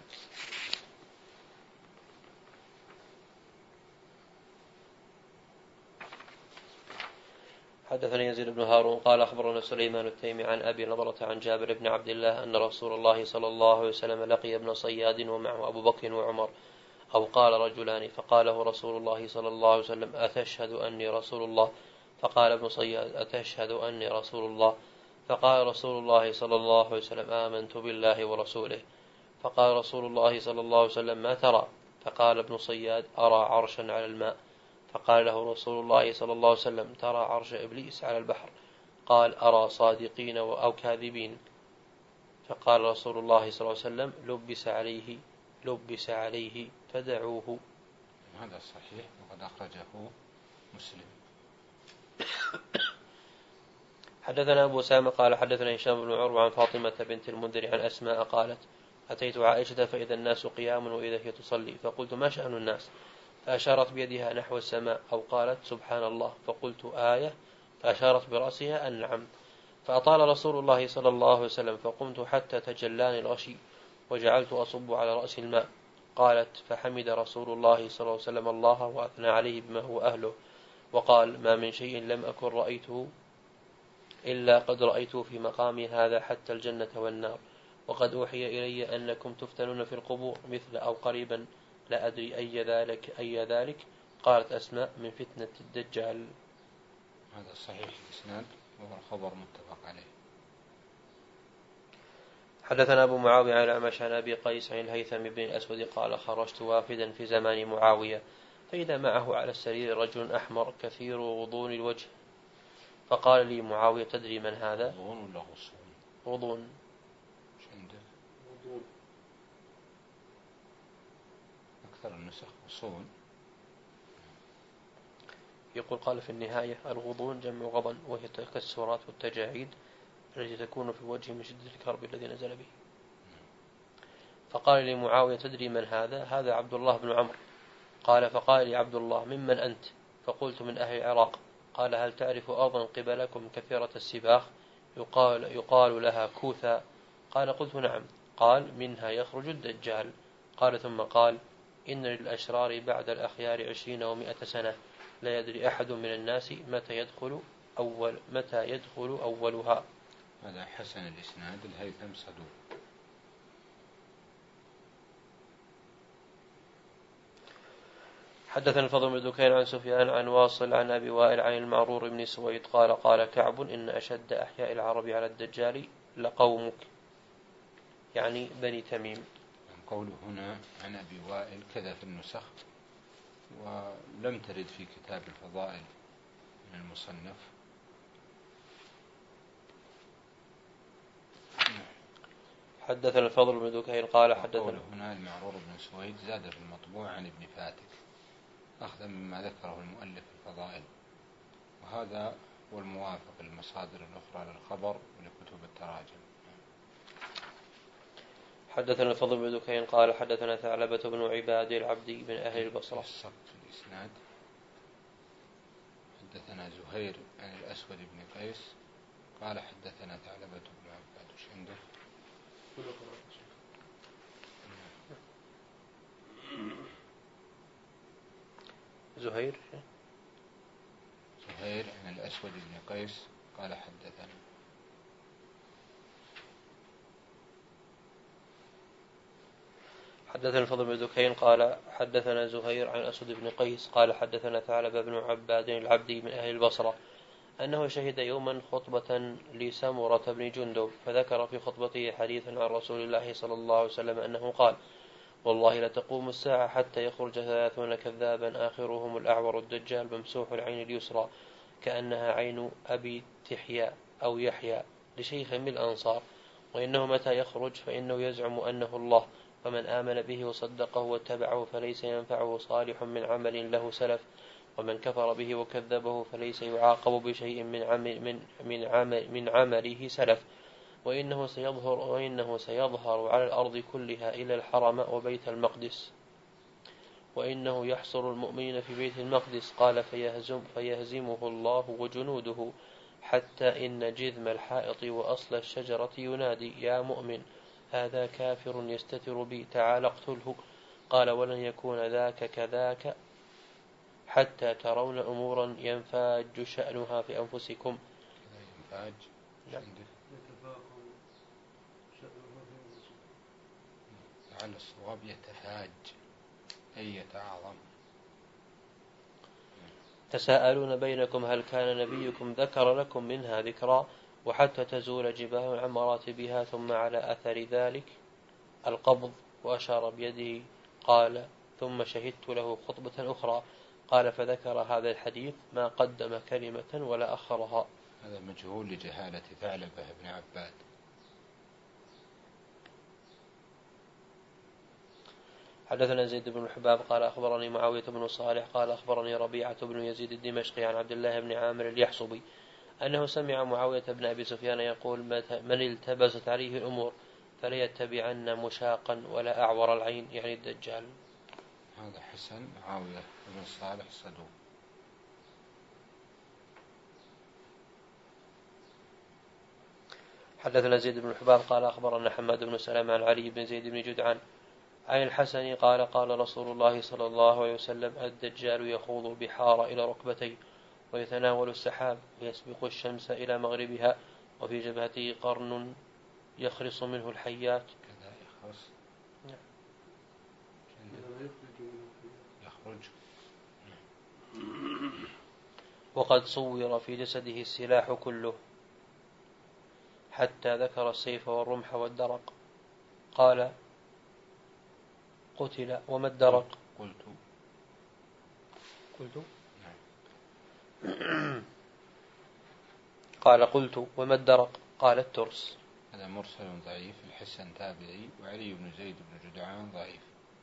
حدثني يزيد بن هارون قال أخبرنا سليمان التيمي عن أبي نضرة عن جابر بن عبد الله أن رسول الله صلى الله عليه وسلم لقي ابن صياد ومعه أبو بكر وعمر، أو قال رجلان، فقاله رسول الله صلى الله عليه وسلم: أتشهد أني رسول الله؟ فقال ابن صياد: أتشهد أني رسول الله؟ فقال رسول الله صلى الله عليه وسلم: آمنت بالله ورسوله. فقال رسول الله صلى الله عليه وسلم: ما ترى؟ فقال ابن صياد: أرى عرشا على الماء. فقال له رسول الله صلى الله عليه وسلم: ترى عرش إبليس على البحر. قال: أرى صادقين أو كاذبين. فقال رسول الله صلى الله عليه وسلم: لبس عليه لبس عليه فدعوه. هذا صحيح وقد أخرجه مسلم. حدثنا أبو أسامة قال حدثنا هشام بن عروة عن فاطمة بنت المنذر عن أسماء قالت: أتيت عائشة فإذا الناس قيام وإذا هي تصلي، فقلت: ما شأن الناس؟ فأشارت بيدها نحو السماء، أو قالت: سبحان الله. فقلت: آية؟ فأشارت برأسها أن نعم. فأطال رسول الله صلى الله عليه وسلم، فقمت حتى تجلاني الغشي وجعلت أصب على رأس الماء. قالت: فحمد رسول الله صلى الله عليه وسلم الله وأثنى عليه بما هو أهله، وقال: ما من شيء لم أكن رأيته إلا قد رأيته في مقامي هذا حتى الجنة والنار، وقد أوحي إلي أنكم تفتنون في القبور مثل أو قريبا، لا أدري أي ذلك أي ذلك. قالت أسماء: من فتنة الدجال. هذا صحيح الإسناد وهو الخبر متفق عليه. حدثنا أبو معاوية عن الأعمش عن أبي قيس عن الهيثم بن الأسود قال: خرجت وافدا في زمان معاوية، فإذا معه على السرير رجل أحمر كثير غضون الوجه، فقال لي معاوية: تدري من هذا؟ غضون ولا غصون؟ غضون. ايش عندك؟ غضون. أكثر النسخ غصون. يقول قال في النهاية: الغضون جمع غضن، وهي التكسرات والتجاعيد التي تكون في الوجه من شدة الكرب الذي نزل به. فقال لي معاوية: تدري من هذا؟ هذا عبد الله بن عمرو. قال: فقال لي عبد الله: ممن أنت؟ فقلت: من أهل العراق. قال: هل تعرف أرضا قبلكم كثيرة السباخ يقال, يقال لها كوثا؟ قال: قلت: نعم. قال: منها يخرج الدجال. قال ثم قال: إن للأشرار بعد الأخيار عشرين ومائة سنة، لا يدري أحد من الناس متى يدخل أول متى يدخل أولها. هذا حسن الإسناد. الهيثم صدوق. حدثنا الفضل بن دكين عن سفيان عن واصل عن أبي وائل عن المعرور بن سويد قال: قال كعب: إن أشد أحياء العرب على الدجال لقومك، يعني بني تميم. قوله هنا عن أبي وائل كذا في النسخ، ولم ترد في كتاب الفضائل من المصنف. حدثنا الفضل بن دكين قال حدثنا قوله هنا المعرور بن سويد زاد في المطبوع عن ابن فاتك أخذا مما ذكره المؤلف في الفضائل، وهذا هو الموافق للمصادر الأخرى للخبر ولكتب التراجم. حدثنا الفضل بن دكين قال حدثنا ثعلبة بن عباد العبدي من أهل البصرة. السقط في الإسناد. حدثنا زهير عن الأسود بن قيس قال حدثنا ثعلبة بن عباد. وش عنده؟ زهير زهير عن الأسود بن قيس قال حدثنا. حدثنا الفضل بن دكين قال حدثنا زهير عن أسود بن قيس قال حدثنا ثعلبة بن عباد العبدي من أهل البصرة أنه شهد يوما خطبة لسمرة بن جندب، فذكر في خطبته حديثا عن رسول الله صلى الله عليه وسلم أنه قال: والله لتقوم الساعة حتى يخرج ثلاثون كذابا آخرهم الأعور الدجال ممسوح العين اليسرى كأنها عين أبي تحيا أو يحيى لشيخ من الأنصار، وإنه متى يخرج فإنه يزعم أنه الله، فمن آمن به وصدقه واتبعه فليس ينفعه صالح من عمل له سلف، ومن كفر به وكذبه فليس يعاقب بشيء من عمل من من عمل من عمله سلف، وإنه سيظهر وإنه سيظهر على الأرض كلها إلى الحرم وبيت المقدس، وإنه يحصر المؤمنين في بيت المقدس. قال فيهزم فيهزمه الله وجنوده، حتى إن جذم الحائط وأصل الشجرة ينادي يا مؤمن هذا كافر يستتر بي تعال اقتله. قال ولن يكون ذاك كذاك حتى ترون أمورا ينفاج شأنها في أنفسكم. ينفاج نعم. يتفاقم شأنها في أنفسكم. لعل الصواب يتفاج أي يتعاظم. تساءلون بينكم هل كان نبيكم ذكر لكم منها ذكرا، وحتى تزول جباه عن مراتبها، ثم على أثر ذلك القبض، وأشار بيده. قال ثم شهدت له خطبة أخرى. قال فذكر هذا الحديث ما قدم كلمة ولا أخرها. هذا مجهول لجهالة ثعلبة بن عباد. حدثنا زيد بن الحباب قال أخبرني معاوية بن صالح قال أخبرني ربيعة بن يزيد الدمشقي عن عبد الله بن عامر اليحصبي أنه سمع معاوية بن أبي سفيان يقول من التبست عليه الأمور فليتبعن مشاقا ولا أعور العين، يعني الدجال. هذا حسن. معاوية بن صالح صدوق. حدثنا زيد بن الحباب قال أخبرنا حماد بن سلام عن علي بن زيد بن جدعان عن الحسن قال قال رسول الله صلى الله عليه وسلم الدجال يخوض البحار إلى ركبتيه ويتناول السحاب ويسبق الشمس إلى مغربها، وفي جبهته قرن يخرص منه الحيات. كذا يخرص يخرج. وقد صور في جسده السلاح كله حتى ذكر السيف والرمح والدرق. قال قتل وما الدرق؟ قلت قلت قال قلت وما الدرق؟ قال الترس. هذا مرسل ضعيف. الحسن تابعي، وعلي بن زيد بن جدعان ضعيف.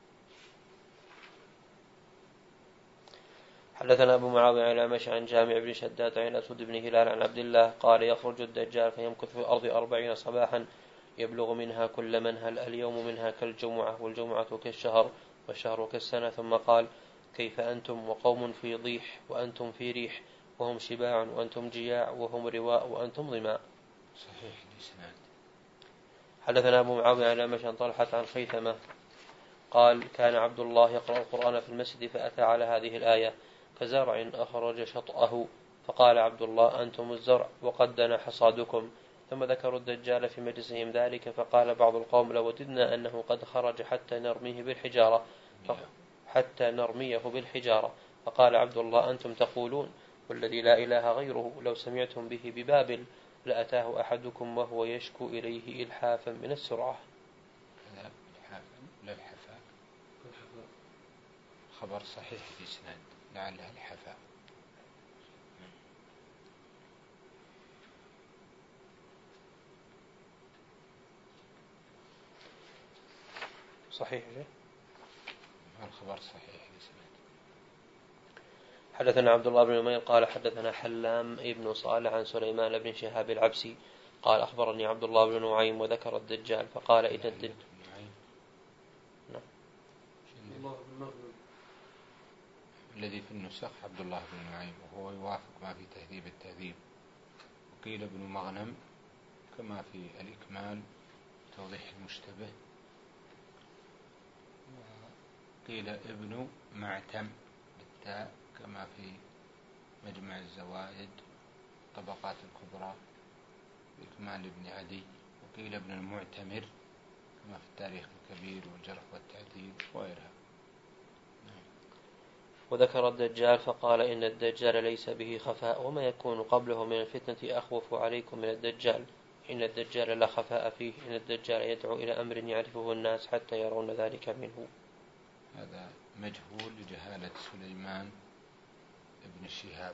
حدثنا أبو معاوية عن الأعمش عن جامع بن شداد عن أسود بن هلال عن عبد الله قال يخرج الدجال فيمكث في الأرض أربعين صباحا يبلغ منها كل منهل، اليوم منها كالجمعة والجمعة كالشهر والشهر كالسنة. ثم قال كيف أنتم وقوم في ضيح وأنتم في ريح، وهم شباع وأنتم جياع، وهم رواء وأنتم ظماء. صحيح الإسناد. حدثنا أبو معاوية عن الأعمش عن طلحة عن خيثمة قال كان عبد الله يقرأ القرآن في المسجد فأتى على هذه الآية كزرع أخرج شطأه، فقال عبد الله أنتم الزرع وقد دنا حصادكم. ثم ذكروا الدجال في مجلسهم ذلك، فقال بعض القوم لوددنا أنه قد خرج حتى نرميه بالحجارة حتى نرميه بالحجارة. فقال عبد الله أنتم تقولون والذي لا إله غيره لو سمعتم به ببابل لأتاه أحدكم وهو يشكو إليه إلحافا من السرعة. لا الحفاء. خبر صحيح الإسناد لعلها الحفاء. صحيح. الخبر صحيح الإسناد. حدثنا عبد الله بن عمير قال حدثنا حلام ابن صالح عن سليمان بن شهاب العبسي قال أخبرني عبد الله بن نعيم وذكر الدجال فقال إن الدجال نعم. الله بن مغنم الذي في النسخ عبد الله بن نعيم، وهو يوافق ما في تهذيب التهذيب. وقيل ابن مغنم كما في الإكمال توضيح المشتبه. وقيل ابن معتم بالتاء كما في مجمع الزوائد طبقات الكبرى بإكمال ابن عدي. وقيل ابن المعتمر كما في التاريخ الكبير والجرح والتعديل وغيرها. وذكر الدجال فقال إن الدجال ليس به خفاء، وما يكون قبله من الفتنة أخوف عليكم من الدجال. إن الدجال لا خفاء فيه، إن الدجال يدعو إلى أمر يعرفه الناس حتى يرون ذلك منه. هذا مجهول لجهالة سليمان ابن شهاب.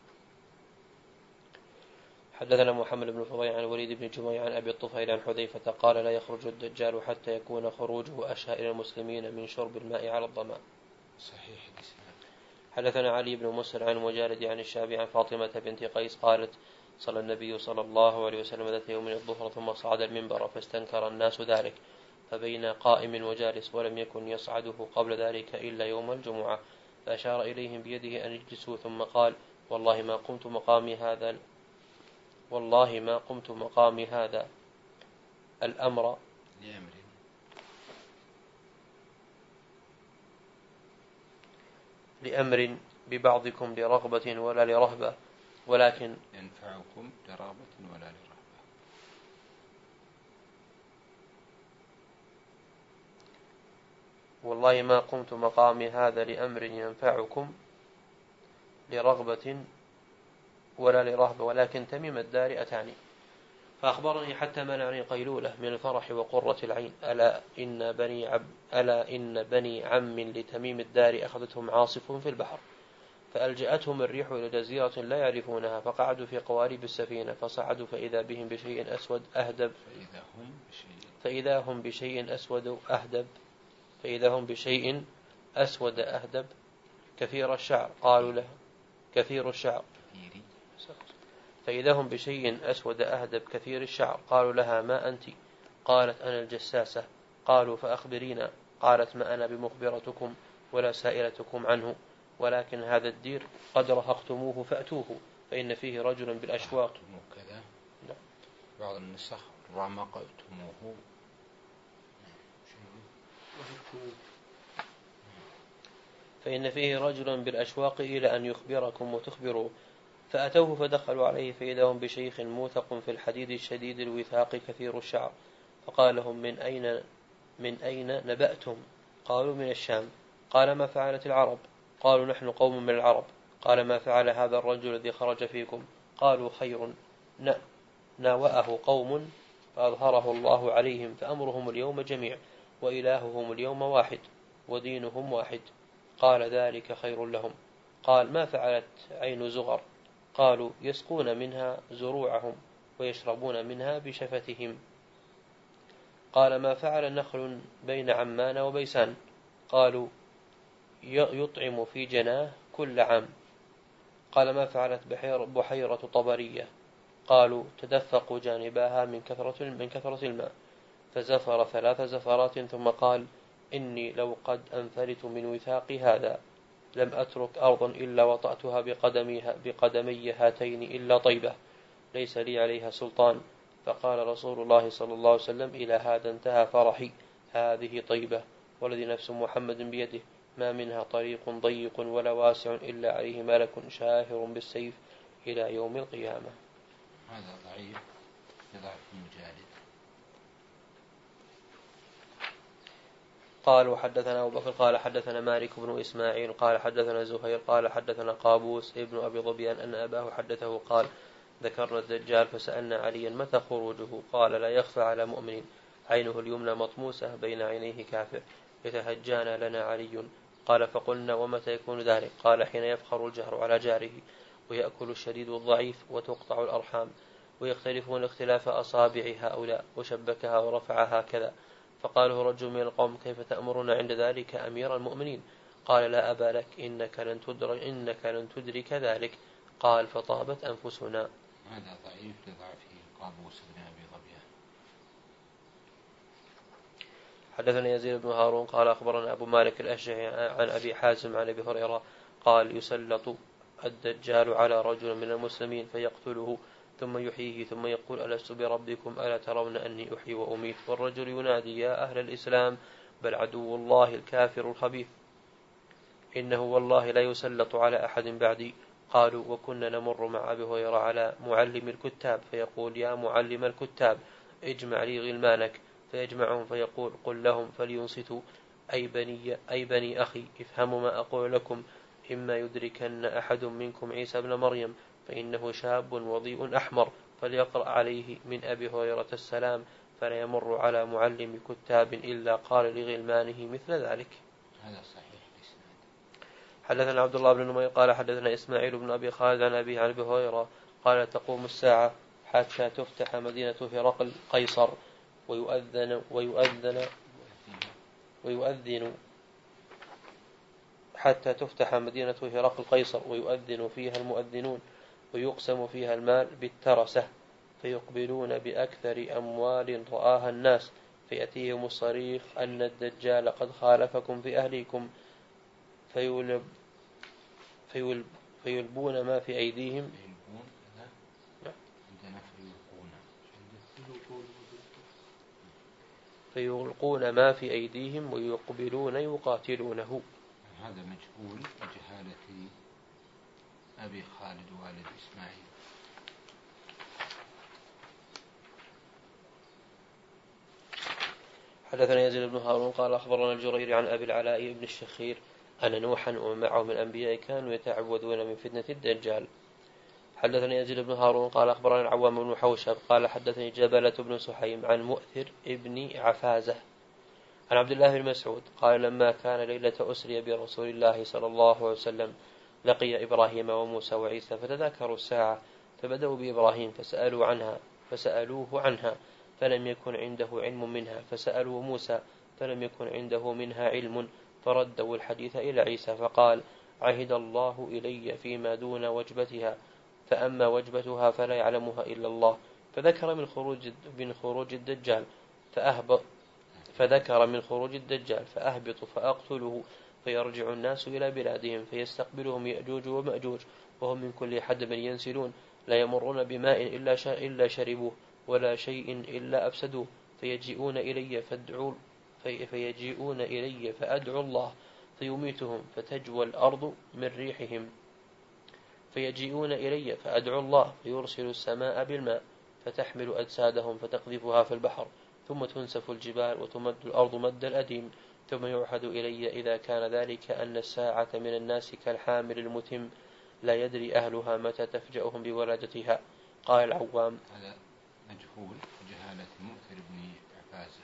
حدثنا محمد بن فضيل عن الوليد بن جميع عن أبي الطفيل عن حذيفة قال لا يخرج الدجال حتى يكون خروجه أشهى إلى المسلمين من شرب الماء على الظمأ. صحيح الإسلام. حدثنا علي بن مسر عن مجالد عن الشعبي عن فاطمة بنت قيس قالت صلى النبي صلى الله عليه وسلم ذات يوم الظهر ثم صعد المنبر فاستنكر الناس ذلك، فبين قائم وجالس ولم يكن يصعده قبل ذلك إلا يوم الجمعة، فأشار إليهم بيده أن يجلسوا ثم قال والله ما قمت مقامي هذا والله ما قمت مقامي هذا الأمر لأمر لأمر ببعضكم لرغبة ولا لرهبة ولكن ينفعكم لرغبة ولا لرهبة. والله ما قمت مقامي هذا لأمر ينفعكم لرغبة ولا لرهبة ولكن تميم الدار أتاني فأخبرني حتى منعني قيلولة من الفرح وقرة العين. ألا إن بني, عب ألا إن بني عم لتميم الدار أخذتهم عاصف في البحر فألجأتهم الريح إلى جزيرة لا يعرفونها، فقعدوا في قوارب السفينة فصعدوا فإذا بهم بشيء أسود أهدب فإذا هم بشيء, فإذا هم بشيء أسود أهدب فإذا هم بشيء أسود أهدب كثير الشعر قالوا له كثير الشعر فإذا هم بشيء أسود أهدب كثير الشعر قالوا لها ما أنت؟ قالت أنا الجساسة. قالوا فأخبرينا. قالت ما أنا بمخبرتكم ولا سائلتكم عنه، ولكن هذا الدير قد رهقتموه فأتوه فإن فيه رجل بالأشواق كذا. بعض النسخ رمقتموه فإن فيه رجل بالأشواق إلى أن يخبركم وتخبروا. فأتوه فدخلوا عليه فإذا هم بشيخ موثق في الحديد الشديد الوثاق كثير الشعر، فقال لهم من أين, من أين نبأتم؟ قالوا من الشام. قال ما فعلت العرب؟ قالوا نحن قوم من العرب. قال ما فعل هذا الرجل الذي خرج فيكم؟ قالوا خير ناوأه قوم فأظهره الله عليهم فأمرهم اليوم جميع وإلههم اليوم واحد ودينهم واحد. قال ذلك خير لهم. قال ما فعلت عين زغر؟ قالوا يسقون منها زروعهم ويشربون منها بشفتهم. قال ما فعل نخل بين عمان وبيسان؟ قالوا يطعم في جناه كل عام. قال ما فعلت بحيرة طبرية؟ قالوا تدفقوا جانباها من كثرة, من كثرة الماء. فزفر ثلاث زفرات ثم قال إني لو قد أنفلت من وثاق هذا لم أترك أرضا إلا وطأتها بقدميها بقدمي هاتين إلا طيبة ليس لي عليها سلطان. فقال رسول الله صلى الله عليه وسلم إلى هذا انتهى فرحي، هذه طيبة والذي نفس محمد بيده ما منها طريق ضيق ولا واسع إلا عليه ملك شاهر بالسيف إلى يوم القيامة. هذا ضعيف لضعف مجالد. قال وحدثنا أبو بكر قال حدثنا مالك بن إسماعيل قال حدثنا زهير قال حدثنا قابوس ابن أبي ظبيان أن أباه حدثه قال ذكرنا الدجال فسألنا عليا متى خروجه؟ قال لا يخفى على مؤمن عينه اليمنى مطموسة بين عينيه كافر يتهجان لنا علي. قال فقلنا ومتى يكون ذلك؟ قال حين يفخر الجهر على جاره ويأكل الشديد الضعيف وتقطع الأرحام ويختلفون اختلاف أصابع هؤلاء وشبكها ورفعها كذا. فقاله رجل من القوم كيف تأمرنا عند ذلك أمير المؤمنين؟ قال لا أبا لك إنك لن تدرك, إنك لن تدرك ذلك. قال فطابت أنفسنا. هذا ضعيف لضعفه قابوس بن أبي ظبيان. حدثنا يزيد بن هارون قال أخبرنا أبو مالك الأشجعي عن أبي حازم عن أبي هريرة قال يسلط الدجال على رجل من المسلمين فيقتله ثم يحييه ثم يقول ألست بربكم ألا ترون أني أحيي وأميت؟ والرجل ينادي يا أهل الإسلام بل عدو الله الكافر الخبيث إنه والله لا يسلط على أحد بعدي. قالوا وكنا نمر مع أبي هريرة على معلم الكتاب فيقول يا معلم الكتاب اجمع لي غلمانك فيجمعهم فيقول قل لهم فلينصتوا أي بني, أي بني أخي افهموا ما أقول لكم إما يدركن أحد منكم عيسى بن مريم فإنه شاب وضيء أحمر فليقرأ عليه من أبي هريرة السلام فلا يمر على معلم كتاب إلا قال لغلمانه مثل ذلك. هذا صحيح. حدثنا عبد الله بن نمير قال حدثنا إسماعيل بن أبي خالد عن أبيه عن أبي هريرة قال تقوم الساعة حتى تفتح مدينة هرقل قيصر ويؤذن ويؤذن ويؤذن حتى تفتح مدينة هرقل قيصر ويؤذن فيها المؤذنون ويقسم فيها المال بالترسة فيقبلون بأكثر أموال رآها الناس فيأتيهم الصريخ أن الدجال قد خالفكم في أهليكم فيلب فيلب فيلبون ما في أيديهم فيلقون ما في أيديهم ويقبلون يقاتلونه. هذا مجهول بجهالة أبي خالد والد إسماعيل. حدثنا يزيد بن هارون قال أخبرنا الجريري عن أبي العلاء بن الشخير أن نوحا ومعه من الأنبياء كانوا يتعوذون من فتنة الدجال. حدثني يزيد بن هارون قال أخبرنا العوام بن حوشب قال حدثني جبلة بن سحيم عن مؤثر ابن عفازة عن عبد الله بن مسعود قال لما كان ليلة أسري برسول الله صلى الله عليه وسلم لقي إبراهيم وموسى وعيسى فتذاكروا الساعة فبدأوا بإبراهيم فسألوا عنها فسألوه عنها فلم يكن عنده علم منها فسألوا موسى فلم يكن عنده منها علم فردوا الحديث إلى عيسى فقال عهد الله إلي فيما دون وجبتها فأما وجبتها فلا يعلمها إلا الله فذكر من خروج من خروج الدجال فأهبط فذكر من خروج الدجال فأهبط فأقتله فيرجع الناس إلى بلادهم فيستقبلهم يأجوج ومأجوج وهم من كل حدب ينسلون لا يمرون بماء إلا إلا شربوه ولا شيء إلا أفسدوه فيجيئون إلي فادعوا في فيجيئون إلي فأدعو الله فيميتهم فتجوى الأرض من ريحهم فيجيئون إلي فأدعو الله فيرسل السماء بالماء فتحمل أجسادهم فتقذفها في البحر ثم تنسف الجبال وتمد الأرض مد الأديم ثم يعهد إلي إذا كان ذلك أن الساعة من الناس كالحامل المتم لا يدري أهلها متى تفجأهم بولادتها. قال العوام هذا مجهول جهالة مؤثر بن عفازة.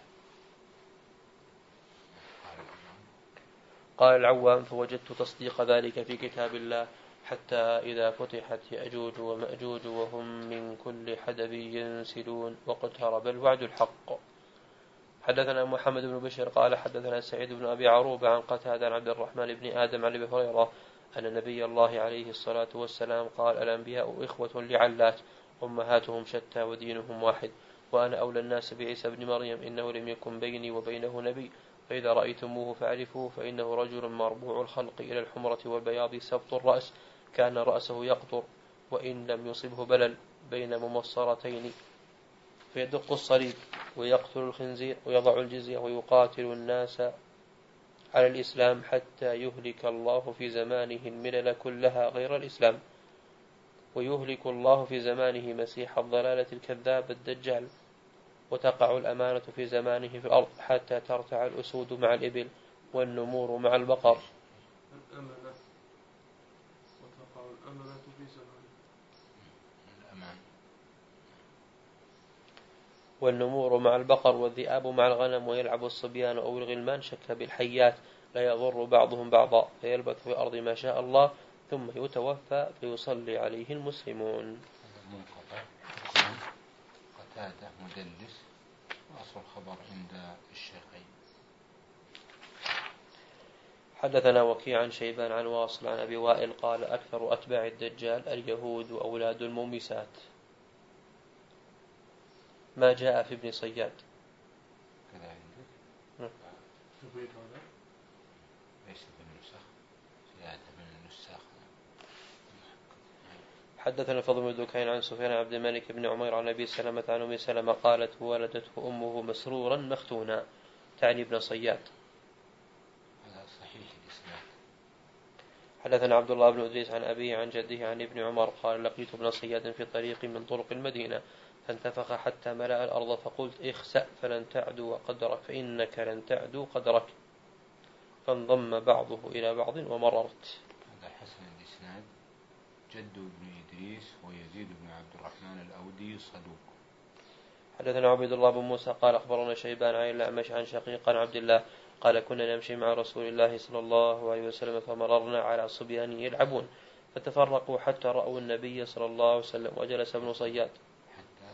قال العوام فوجدت تصديق ذلك في كتاب الله حتى إذا فتحت يأجوج ومأجوج وهم من كل حدب ينسلون واقترب الوعد الحق. حدثنا محمد بن بشير قال حدثنا سعيد بن أبي عروبة عن قتادة عن عبد الرحمن بن آدم عن أبي هريرة أن نبي الله عليه الصلاة والسلام قال الأنبياء إخوة لعلات أمهاتهم شتى ودينهم واحد وأنا أولى الناس بعيسى بن مريم إنه لم يكن بيني وبينه نبي فإذا رأيتموه فاعرفوه فإنه رجل مربوع الخلق إلى الحمرة والبياض سبط الرأس كان رأسه يقطر وإن لم يصبه بلل بين ممصرتين فيدق الصليب ويقتل الخنزير ويضع الجزية ويقاتل الناس على الإسلام حتى يهلك الله في زمانه الملل كلها غير الإسلام ويهلك الله في زمانه مسيح الضلالة الكذاب الدجال وتقع الأمانة في زمانه في الأرض حتى ترتع الأسود مع الإبل والنمور مع البقر الأمانة وتقع الأمانة في زمانه والنمور مع البقر والذئاب مع الغنم ويلعب الصبيان أو الغلمان شك بالحيات لا يضر بعضهم بعضا فيلبث في الأرض ما شاء الله ثم يتوفى فيصلي عليه المسلمون. قتادة مدلس وأصل الخبر عند الشيخين. حدثنا وكيع عن شيبان عن واصل عن أبي وائل قال أكثر أتباع الدجال اليهود وأولاد المومسات. ما جاء في ابن صياد كذا عندك تبيت هذا ليس بالنسخ زيادة من النسخ. حدثنا الفضل بن دكين عن سفيان عبد الملك بن عمير عن أبي سلمة عن أم سلمة قالت ولدته أمه مسرورا مختونا تعني ابن صياد. هذا صحيح الإسناد. حدثنا عبد الله بن إدريس عن أبيه عن جده عن ابن عمر قال لقيت ابن صياد في طريق من طرق المدينة فانتفخ حتى ملأ الأرض فقلت اخسأ فلن تعدو قدرك فإنك لن تعدو قدرك فانضم بعضه إلى بعض ومررت. هذا حسن الإسناد. جد ابن إدريس ويزيد بن عبد الرحمن الأودي صدوق. حدثنا عبيد الله بن موسى قال أخبرنا شيبان عن الأعمش عن شقيق عن عبد الله قال كنا نمشي مع رسول الله صلى الله عليه وسلم فمررنا على صبيان يلعبون فتفرقوا حتى رأوا النبي صلى الله عليه وسلم وجلس ابن صياد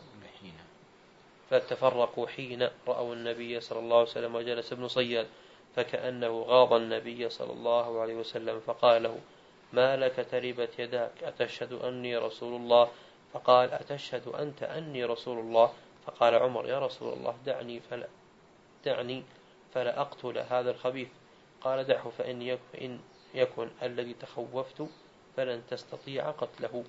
فتفرقوا حين رأوا النبي صلى الله عليه وسلم وجلس ابن صياد فكأنه غاض النبي صلى الله عليه وسلم فقال له: ما لك تربت يداك، أتشهد أني رسول الله؟ فقال: أتشهد أنت أني رسول الله؟ فقال عمر: يا رسول الله، دعني فلا, دعني فلا أقتل هذا الخبيث. قال: دعه، فإن يكن, فإن يكن الذي تخوفت فلن تستطيع قتله.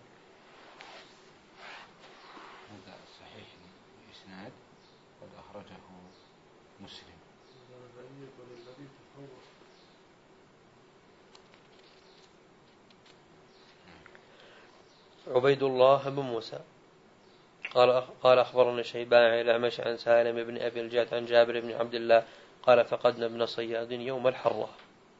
هذا صحيح الإسناد، قد أخرجه مسلم. عبيد الله بن موسى قال قال أخبرنا شيبان عن الأعمش عن سالم بن أبي الجعد عن جابر بن عبد الله قال: فقدنا ابن صياد يوم الحرة.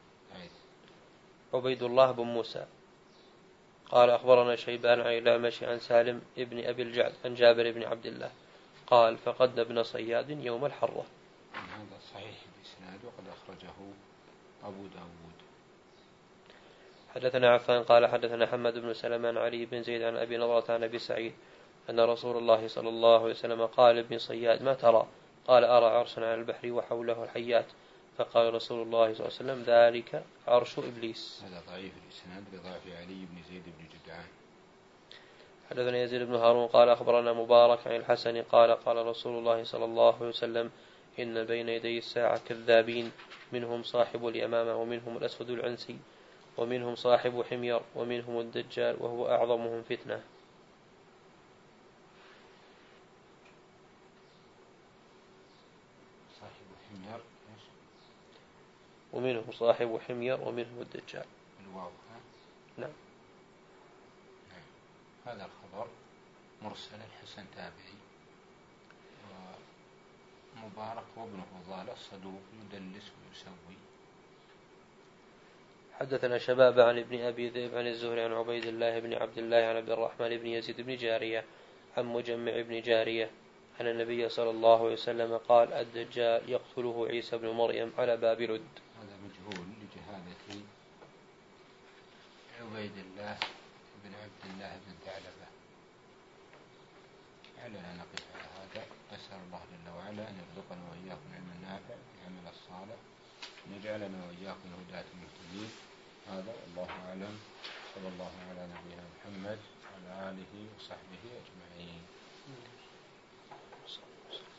عبيد الله بن موسى قال أخبرنا شيبان عن الأعمش عن سالم بن أبي الجعد عن جابر بن عبد الله قال: فقدنا ابن صياد يوم الحرة. هذا صحيح الإسناد، وقد أخرجه أبو داود. حدثنا عفان قال حدثنا حمد بن سلمة عن علي بن زيد عن أبي نضرة عن أبي سعيد أن رسول الله صلى الله عليه وسلم قال لابن صياد: ما ترى؟ قال: أرى عرشا على البحر وحوله الحيات. فقال رسول الله صلى الله عليه وسلم: ذلك عرش إبليس. هذا ضعيف الإسناد لضعف علي بن زيد بن جدعان. حدثنا يزيد بن هارون قال أخبرنا مبارك عن الحسن قال: قال رسول الله صلى الله عليه وسلم: إن بين يدي الساعة كذابين، منهم صاحب اليمامة، ومنهم الأسود العنسي، ومنهم صاحب حمير، ومنهم الدجال وهو أعظمهم فتنة. صاحب حمير ومنهم صاحب حمير ومنهم الدجال. الواو. نعم. نعم. هذا الخبر مرسل الحسن تابعي، ومبارك وابن فضالة الصدوق يدلس ويسوي. حدثنا شباب عن ابن أبي ذئب عن الزهري عن عبيد الله بن عبد الله عن عبد الرحمن بن يزيد بن جارية عن مجمع بن جارية أن النبي صلى الله عليه وسلم قال: الدجال يقتله عيسى بن مريم على باب لد. هذا مجهول لجهالة عبيد الله بن عبد الله بن ثعلبة. لعلنا نقف على هذا، نسأل الله جل وعلا أن يرزقنا وإياكم علما نافعا والعمل الصالح، أن يجعلنا وإياكم هداة مهتدين. هذا والله أعلم، صلى الله على نبينا محمد وعلى آله وصحبه أجمعين.